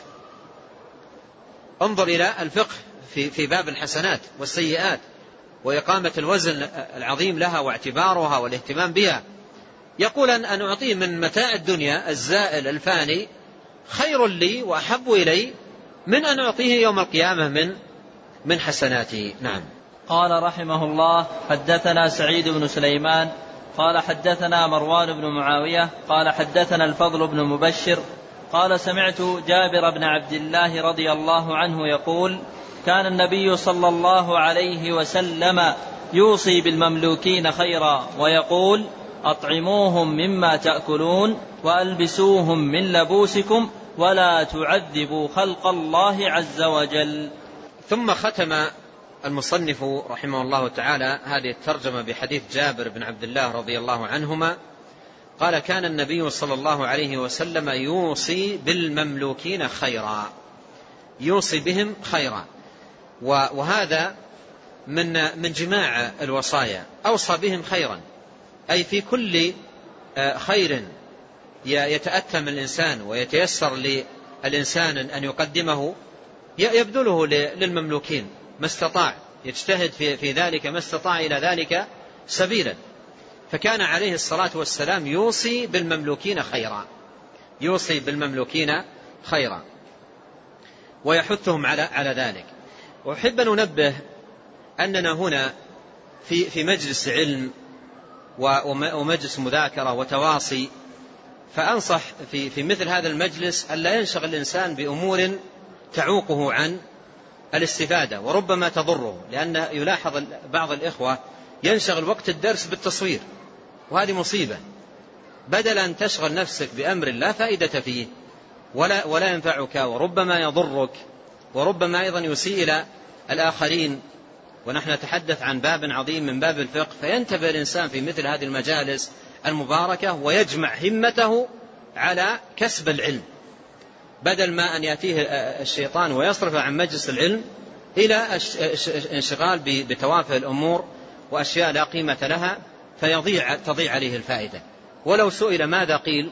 انظر إلى الفقه في, في باب الحسنات والسيئات وإقامة الوزن العظيم لها واعتبارها والاهتمام بها. يقول أن أعطيه من متاع الدنيا الزائل الفاني خير لي وأحب إلي من أن أعطيه يوم القيامة من من حسناته. نعم. قال رحمه الله حدثنا سعيد بن سليمان قال حدثنا مروان بن معاوية قال حدثنا الفضل بن مبشر قال سمعت جابر بن عبد الله رضي الله عنه يقول كان النبي صلى الله عليه وسلم يوصي بالمملوكين خيرا ويقول أطعموهم مما تأكلون وألبسوهم من لبوسكم ولا تعذبوا خلق الله عز وجل. ثم ختم المصنف رحمه الله تعالى هذه الترجمة بحديث جابر بن عبد الله رضي الله عنهما قال كان النبي صلى الله عليه وسلم يوصي بالمملوكين خيرا، يوصي بهم خيرا. وهذا من من جماع الوصايا، أوصى بهم خيرا أي في كل خير يتأتم الإنسان ويتيسر للإنسان أن يقدمه يبذله للمملوكين ما استطاع، يجتهد في ذلك ما استطاع إلى ذلك سبيلا. فكان عليه الصلاة والسلام يوصي بالمملوكين خيرا، يوصي بالمملوكين خيرا ويحثهم على على ذلك. وأحب أن ننبه أننا هنا في في مجلس علم ومجلس مذاكرة وتواصي، فأنصح في في مثل هذا المجلس ألا ينشغل الإنسان بأمور تعوقه عن الاستفادة وربما تضره، لأن يلاحظ بعض الإخوة ينشغل وقت الدرس بالتصوير، وهذه مصيبة. بدل أن تشغل نفسك بأمر لا فائدة فيه ولا, ولا ينفعك وربما يضرك وربما أيضا يسيء إلى الآخرين، ونحن نتحدث عن باب عظيم من باب الفقه، فينتبه الإنسان في مثل هذه المجالس المباركة ويجمع همته على كسب العلم، بدل ما أن يأتيه الشيطان ويصرف عن مجلس العلم إلى انشغال بتوافه الأمور وأشياء لا قيمة لها فيضيع تضيع عليه الفائدة. ولو سئل ماذا قيل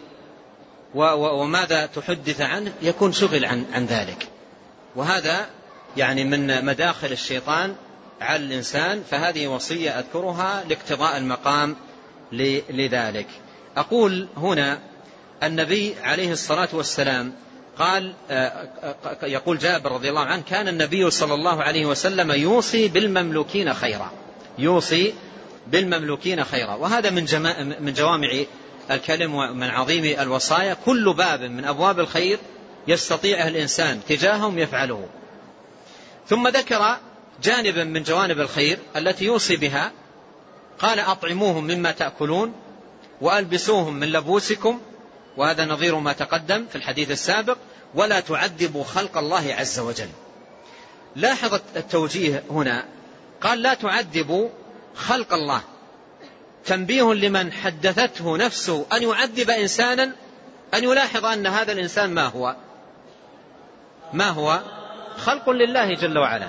وماذا تحدث عنه يكون شغل عن, عن ذلك، وهذا يعني من مداخل الشيطان على الإنسان. فهذه وصية أذكرها لاقتضاء المقام لذلك. أقول هنا النبي عليه الصلاة والسلام قال، يقول جابر رضي الله عنه كان النبي صلى الله عليه وسلم يوصي بالمملوكين خيرا، يوصي بالمملوكين خيرا. وهذا من, من جوامع الكلم ومن عظيم الوصايا. كل باب من أبواب الخير يستطيعه الإنسان تجاههم يفعله. ثم ذكر جانبا من جوانب الخير التي يوصي بها، قال أطعموهم مما تأكلون وألبسوهم من لبوسكم، وهذا نظير ما تقدم في الحديث السابق، ولا تعذبوا خلق الله عز وجل. لاحظ التوجيه هنا، قال لا تعذبوا خلق الله، تنبيه لمن حدثته نفسه أن يعذب إنسانا أن يلاحظ أن هذا الإنسان ما هو ما هو خلق لله جل وعلا.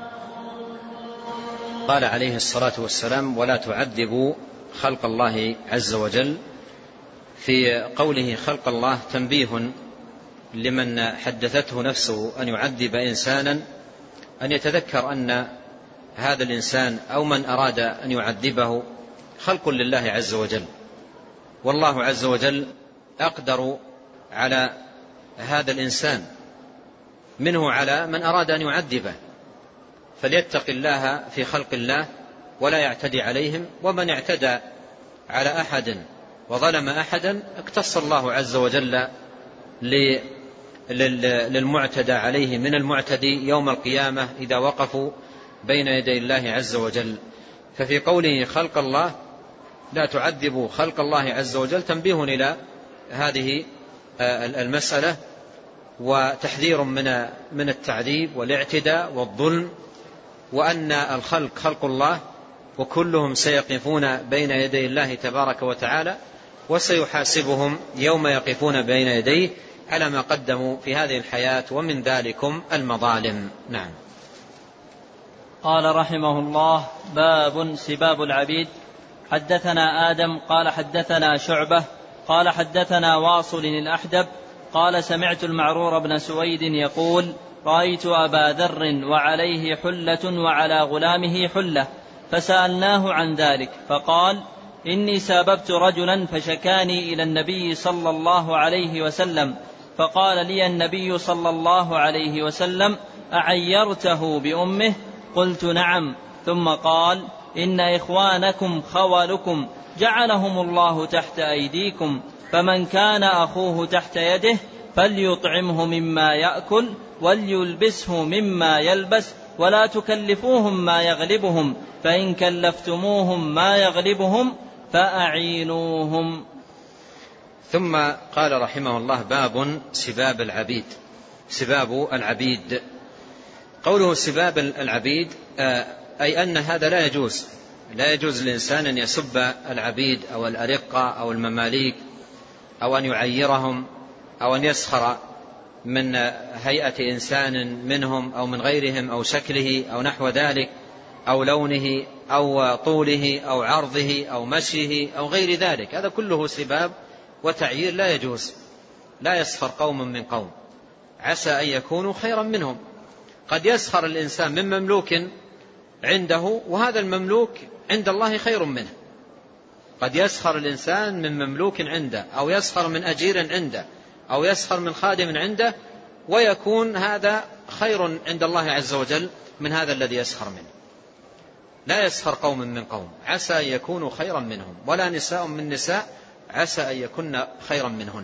قال عليه الصلاة والسلام ولا تعذبوا خلق الله عز وجل. في قوله خلق الله تنبيه لمن حدثته نفسه أن يعذب إنسانا أن يتذكر أن هذا الإنسان أو من أراد أن يعذبه خلق لله عز وجل، والله عز وجل أقدر على هذا الإنسان منه على من أراد أن يعذبه، فليتق الله في خلق الله ولا يعتدي عليهم، ومن اعتدى على أحد وظلم أحدا اقتص الله عز وجل للمعتدى عليه من المعتدي يوم القيامة إذا وقفوا بين يدي الله عز وجل. ففي قوله خلق الله لا تعذبوا خلق الله عز وجل تنبيه إلى هذه المسألة وتحذير من من التعذيب والاعتداء والظلم، وأن الخلق خلق الله وكلهم سيقفون بين يدي الله تبارك وتعالى وسيحاسبهم يوم يقفون بين يديه على ما قدموا في هذه الحياة ومن ذلكم المظالم. نعم. قال رحمه الله: باب سباب العبيد. حدثنا آدم قال حدثنا شعبة قال حدثنا واصل الأحدب قال سمعت المعرور بن سويد يقول: رأيت أبا ذر وعليه حلة وعلى غلامه حلة، فسألناه عن ذلك فقال: إني ساببت رجلا فشكاني إلى النبي صلى الله عليه وسلم، فقال لي النبي صلى الله عليه وسلم: أعيرته بأمه؟ قلت: نعم. ثم قال: إن إخوانكم خولكم جعلهم الله تحت أيديكم، فمن كان أخوه تحت يده فليطعمه مما يأكل وليلبسه مما يلبس، ولا تكلفوهم ما يغلبهم، فإن كلفتموهم ما يغلبهم فأعينوهم. ثم قال رحمه الله: باب سباب العبيد. سباب العبيد، قوله سباب العبيد أي أن هذا لا يجوز لا يجوز للإنسان أن يسب العبيد أو الأرقة أو المماليك أو أن يعيرهم أو أن يسخر من هيئة إنسان منهم أو من غيرهم أو شكله أو نحو ذلك أو لونه أو طوله أو عرضه أو مشيه أو غير ذلك. هذا كله سباب وتعيير لا يجوز. لا يسخر قوم من قوم عسى أن يكونوا خيرا منهم. قد يسخر الإنسان من مملوك عنده وهذا المملوك عند الله خير منه. قد يسخر الإنسان من مملوك عنده أو يسخر من أجير عنده أو يسخر من خادم عنده ويكون هذا خير عند الله عز وجل من هذا الذي يسخر منه. لا يسخر قوم من قوم عسى أن يكونوا خيرا منهم، ولا نساء من نساء عسى أن يكون خيرا منهن.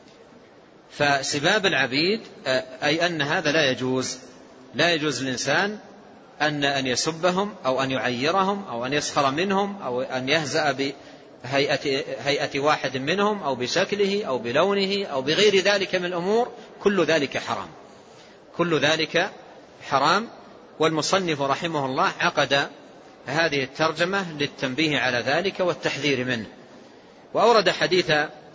فسباب العبيد أي أن هذا لا يجوز. لا يجوز للإنسان أن أن يسبهم أو أن يعيرهم أو أن يسخر منهم أو أن يهزأ بهيئة هيئة واحد منهم أو بشكله أو بلونه أو بغير ذلك من الأمور. كل ذلك حرام. كل ذلك حرام. والمصنف رحمه الله عقد هذه الترجمة للتنبيه على ذلك والتحذير منه. وأورد حديث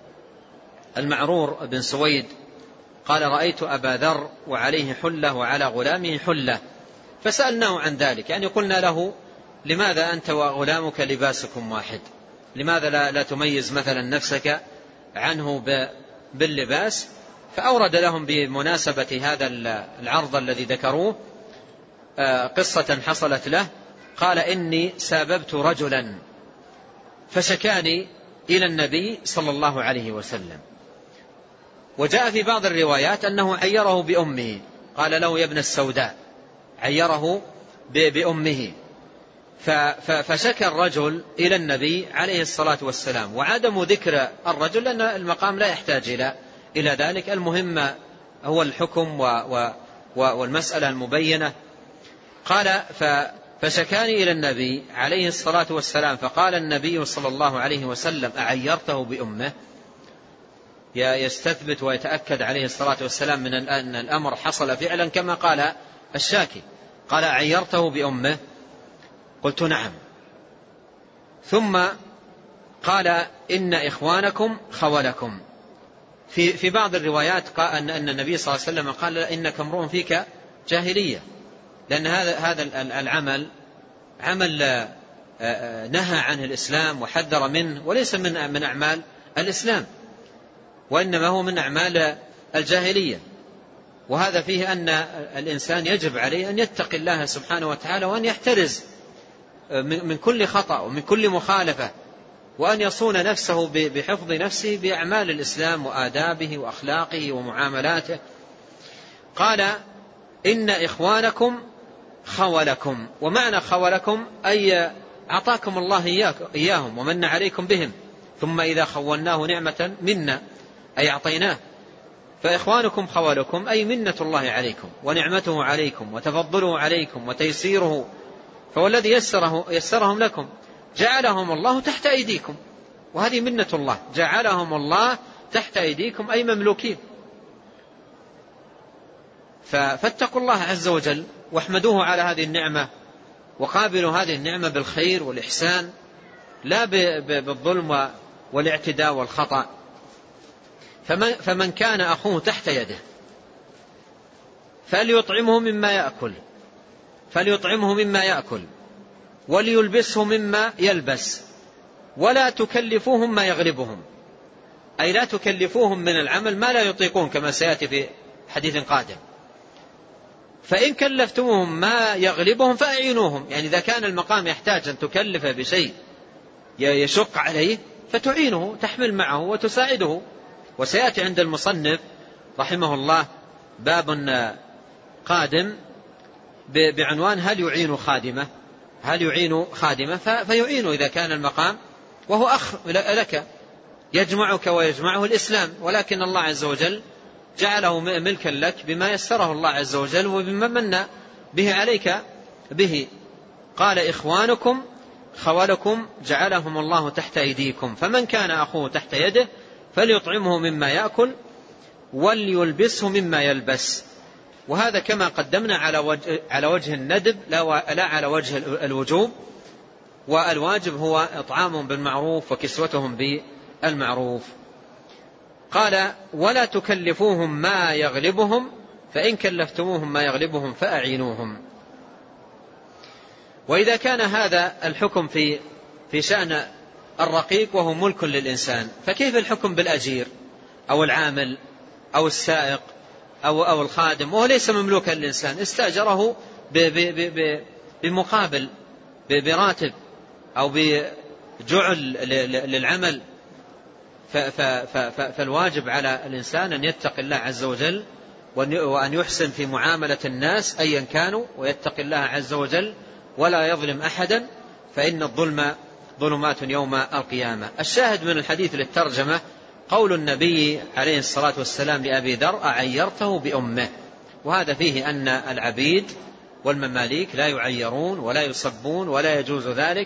المعرور بن سويد قال: رأيت أبا ذر وعليه حلة وعلى غلامه حلة، فسألناه عن ذلك، يعني قلنا له: لماذا أنت وغلامك لباسكم واحد؟ لماذا لا, لا تميز مثلا نفسك عنه باللباس؟ فأورد لهم بمناسبة هذا العرض الذي ذكروه قصة حصلت له. قال: إني ساببت رجلا فشكاني إلى النبي صلى الله عليه وسلم. وجاء في بعض الروايات أنه عيره بأمه، قال له: يا ابن السوداء، عيره بأمه. فشكى الرجل إلى النبي عليه الصلاة والسلام. وعدم ذكر الرجل لأن المقام لا يحتاج إلى إلى ذلك، المهم هو الحكم والمسألة المبينة. قال: فشكاني إلى النبي عليه الصلاة والسلام، فقال النبي صلى الله عليه وسلم: أعيرته بأمه؟ يستثبت ويتأكد عليه الصلاة والسلام من أن الأمر حصل فعلا كما قال الشاكي. قال: أعيرته بأمه؟ قلت: نعم. ثم قال: إن إخوانكم خولكم. في في بعض الروايات قال أن النبي صلى الله عليه وسلم قال: إنك امرؤ فيك جاهلية، لأن هذا هذا العمل عمل نهى عنه الإسلام وحذر منه، وليس من من أعمال الإسلام، وإنما هو من أعمال الجاهلية. وهذا فيه أن الإنسان يجب عليه أن يتقي الله سبحانه وتعالى وأن يحترز من كل خطأ ومن كل مخالفة، وأن يصون نفسه بحفظ نفسه بأعمال الإسلام وآدابه وأخلاقه ومعاملاته. قال: إن إخوانكم خولكم. ومعنى خولكم أي أعطاكم الله إياهم ومن عليكم بهم، ثم إذا خولناه نعمة منا أي أعطيناه. فإخوانكم خولكم أي منة الله عليكم ونعمته عليكم وتفضله عليكم وتيسيره، فهو الذي يسره يسرهم لكم. جعلهم الله تحت أيديكم، وهذه منة الله، جعلهم الله تحت أيديكم أي مملوكين. فاتقوا الله عز وجل واحمدوه على هذه النعمة، وقابلوا هذه النعمة بالخير والإحسان لا بالظلم والاعتداء والخطأ. فمن, فمن كان أخوه تحت يده فليطعمه مما يأكل فليطعمه مما يأكل وليلبسه مما يلبس ولا تكلفوهم ما يغلبهم، أي لا تكلفوهم من العمل ما لا يطيقون كما سيأتي في حديث قادم. فإن كلفتموهم ما يغلبهم فأعينوهم، يعني إذا كان المقام يحتاج أن تكلف بشيء يشق عليه فتعينه، تحمل معه وتساعده. وسيأتي عند المصنف رحمه الله باب قادم بعنوان هل يعين خادمة هل يعين خادمة فيعينه إذا كان المقام وهو أخ لك يجمعك ويجمعه الإسلام، ولكن الله عز وجل جعله ملكا لك بما يسره الله عز وجل وبما من به عليك به. قال إخوانكم خولكم جعلهم الله تحت أيديكم، فمن كان أخوه تحت يده فليطعمه مما يأكل وليلبسه مما يلبس. وهذا كما قدمنا على وجه, على وجه الندب لا على وجه الوجوب، والواجب هو إطعامهم بالمعروف وكسوتهم بالمعروف. قال ولا تكلفوهم ما يغلبهم، فإن كلفتموهم ما يغلبهم فأعينوهم. وإذا كان هذا الحكم في في شأن الرقيق وهو ملك للإنسان، فكيف الحكم بالأجير أو العامل أو السائق أو أو الخادم وهو ليس مملوكا للإنسان، استأجره بمقابل براتب أو بجعل للعمل؟ فالواجب على الإنسان أن يتقي الله عز وجل وأن يحسن في معاملة الناس أيا كانوا، ويتقي الله عز وجل ولا يظلم أحدا، فإن الظلم ظلمات يوم القيامة. الشاهد من الحديث للترجمة قول النبي عليه الصلاة والسلام لأبي ذر أعيرته بأمه، وهذا فيه أن العبيد والمماليك لا يعيرون ولا يصبون ولا يجوز ذلك،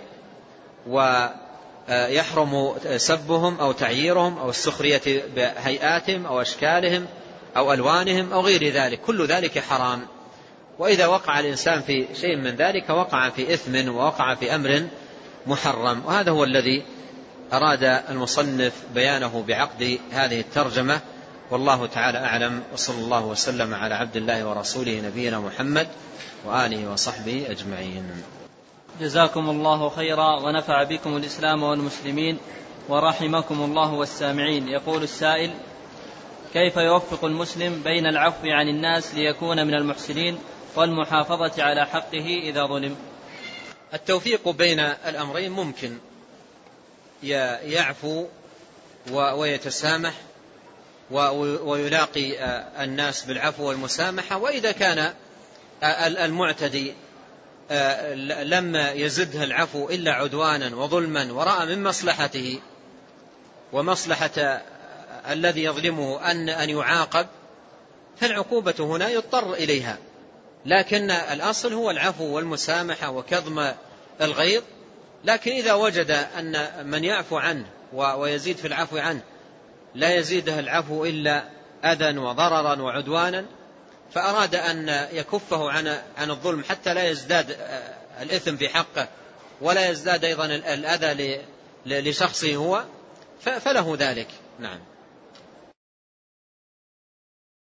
ويحرم سبهم أو تعييرهم أو السخرية بهيئاتهم أو أشكالهم أو ألوانهم أو غير ذلك، كل ذلك حرام. وإذا وقع الإنسان في شيء من ذلك وقع في إثم ووقع في أمر محرم. وهذا هو الذي أراد المصنف بيانه بعقد هذه الترجمة، والله تعالى أعلم، وصلى الله وسلم على عبد الله ورسوله نبينا محمد وآله وصحبه أجمعين. جزاكم الله خيرا ونفع بكم الإسلام والمسلمين ورحمكم الله والسامعين. يقول السائل: كيف يوفق المسلم بين العفو عن الناس ليكون من المحسنين والمحافظة على حقه إذا ظلم؟ التوفيق بين الأمرين ممكن، يعفو ويتسامح ويلاقي الناس بالعفو والمسامحة. وإذا كان المعتدي لم يزده العفو إلا عدوانا وظلما ورأى من مصلحته ومصلحة الذي يظلمه أن أن يعاقب، فالعقوبة هنا يضطر إليها، لكن الأصل هو العفو والمسامحة وكظم الغيظ. لكن إذا وجد أن من يعفو عنه ويزيد في العفو عنه لا يزيده العفو إلا أذى وضررا وعدوانا، فأراد أن يكفه عن عن الظلم حتى لا يزداد الإثم في حقه ولا يزداد أيضا الأذى لشخصه هو، فله ذلك. نعم.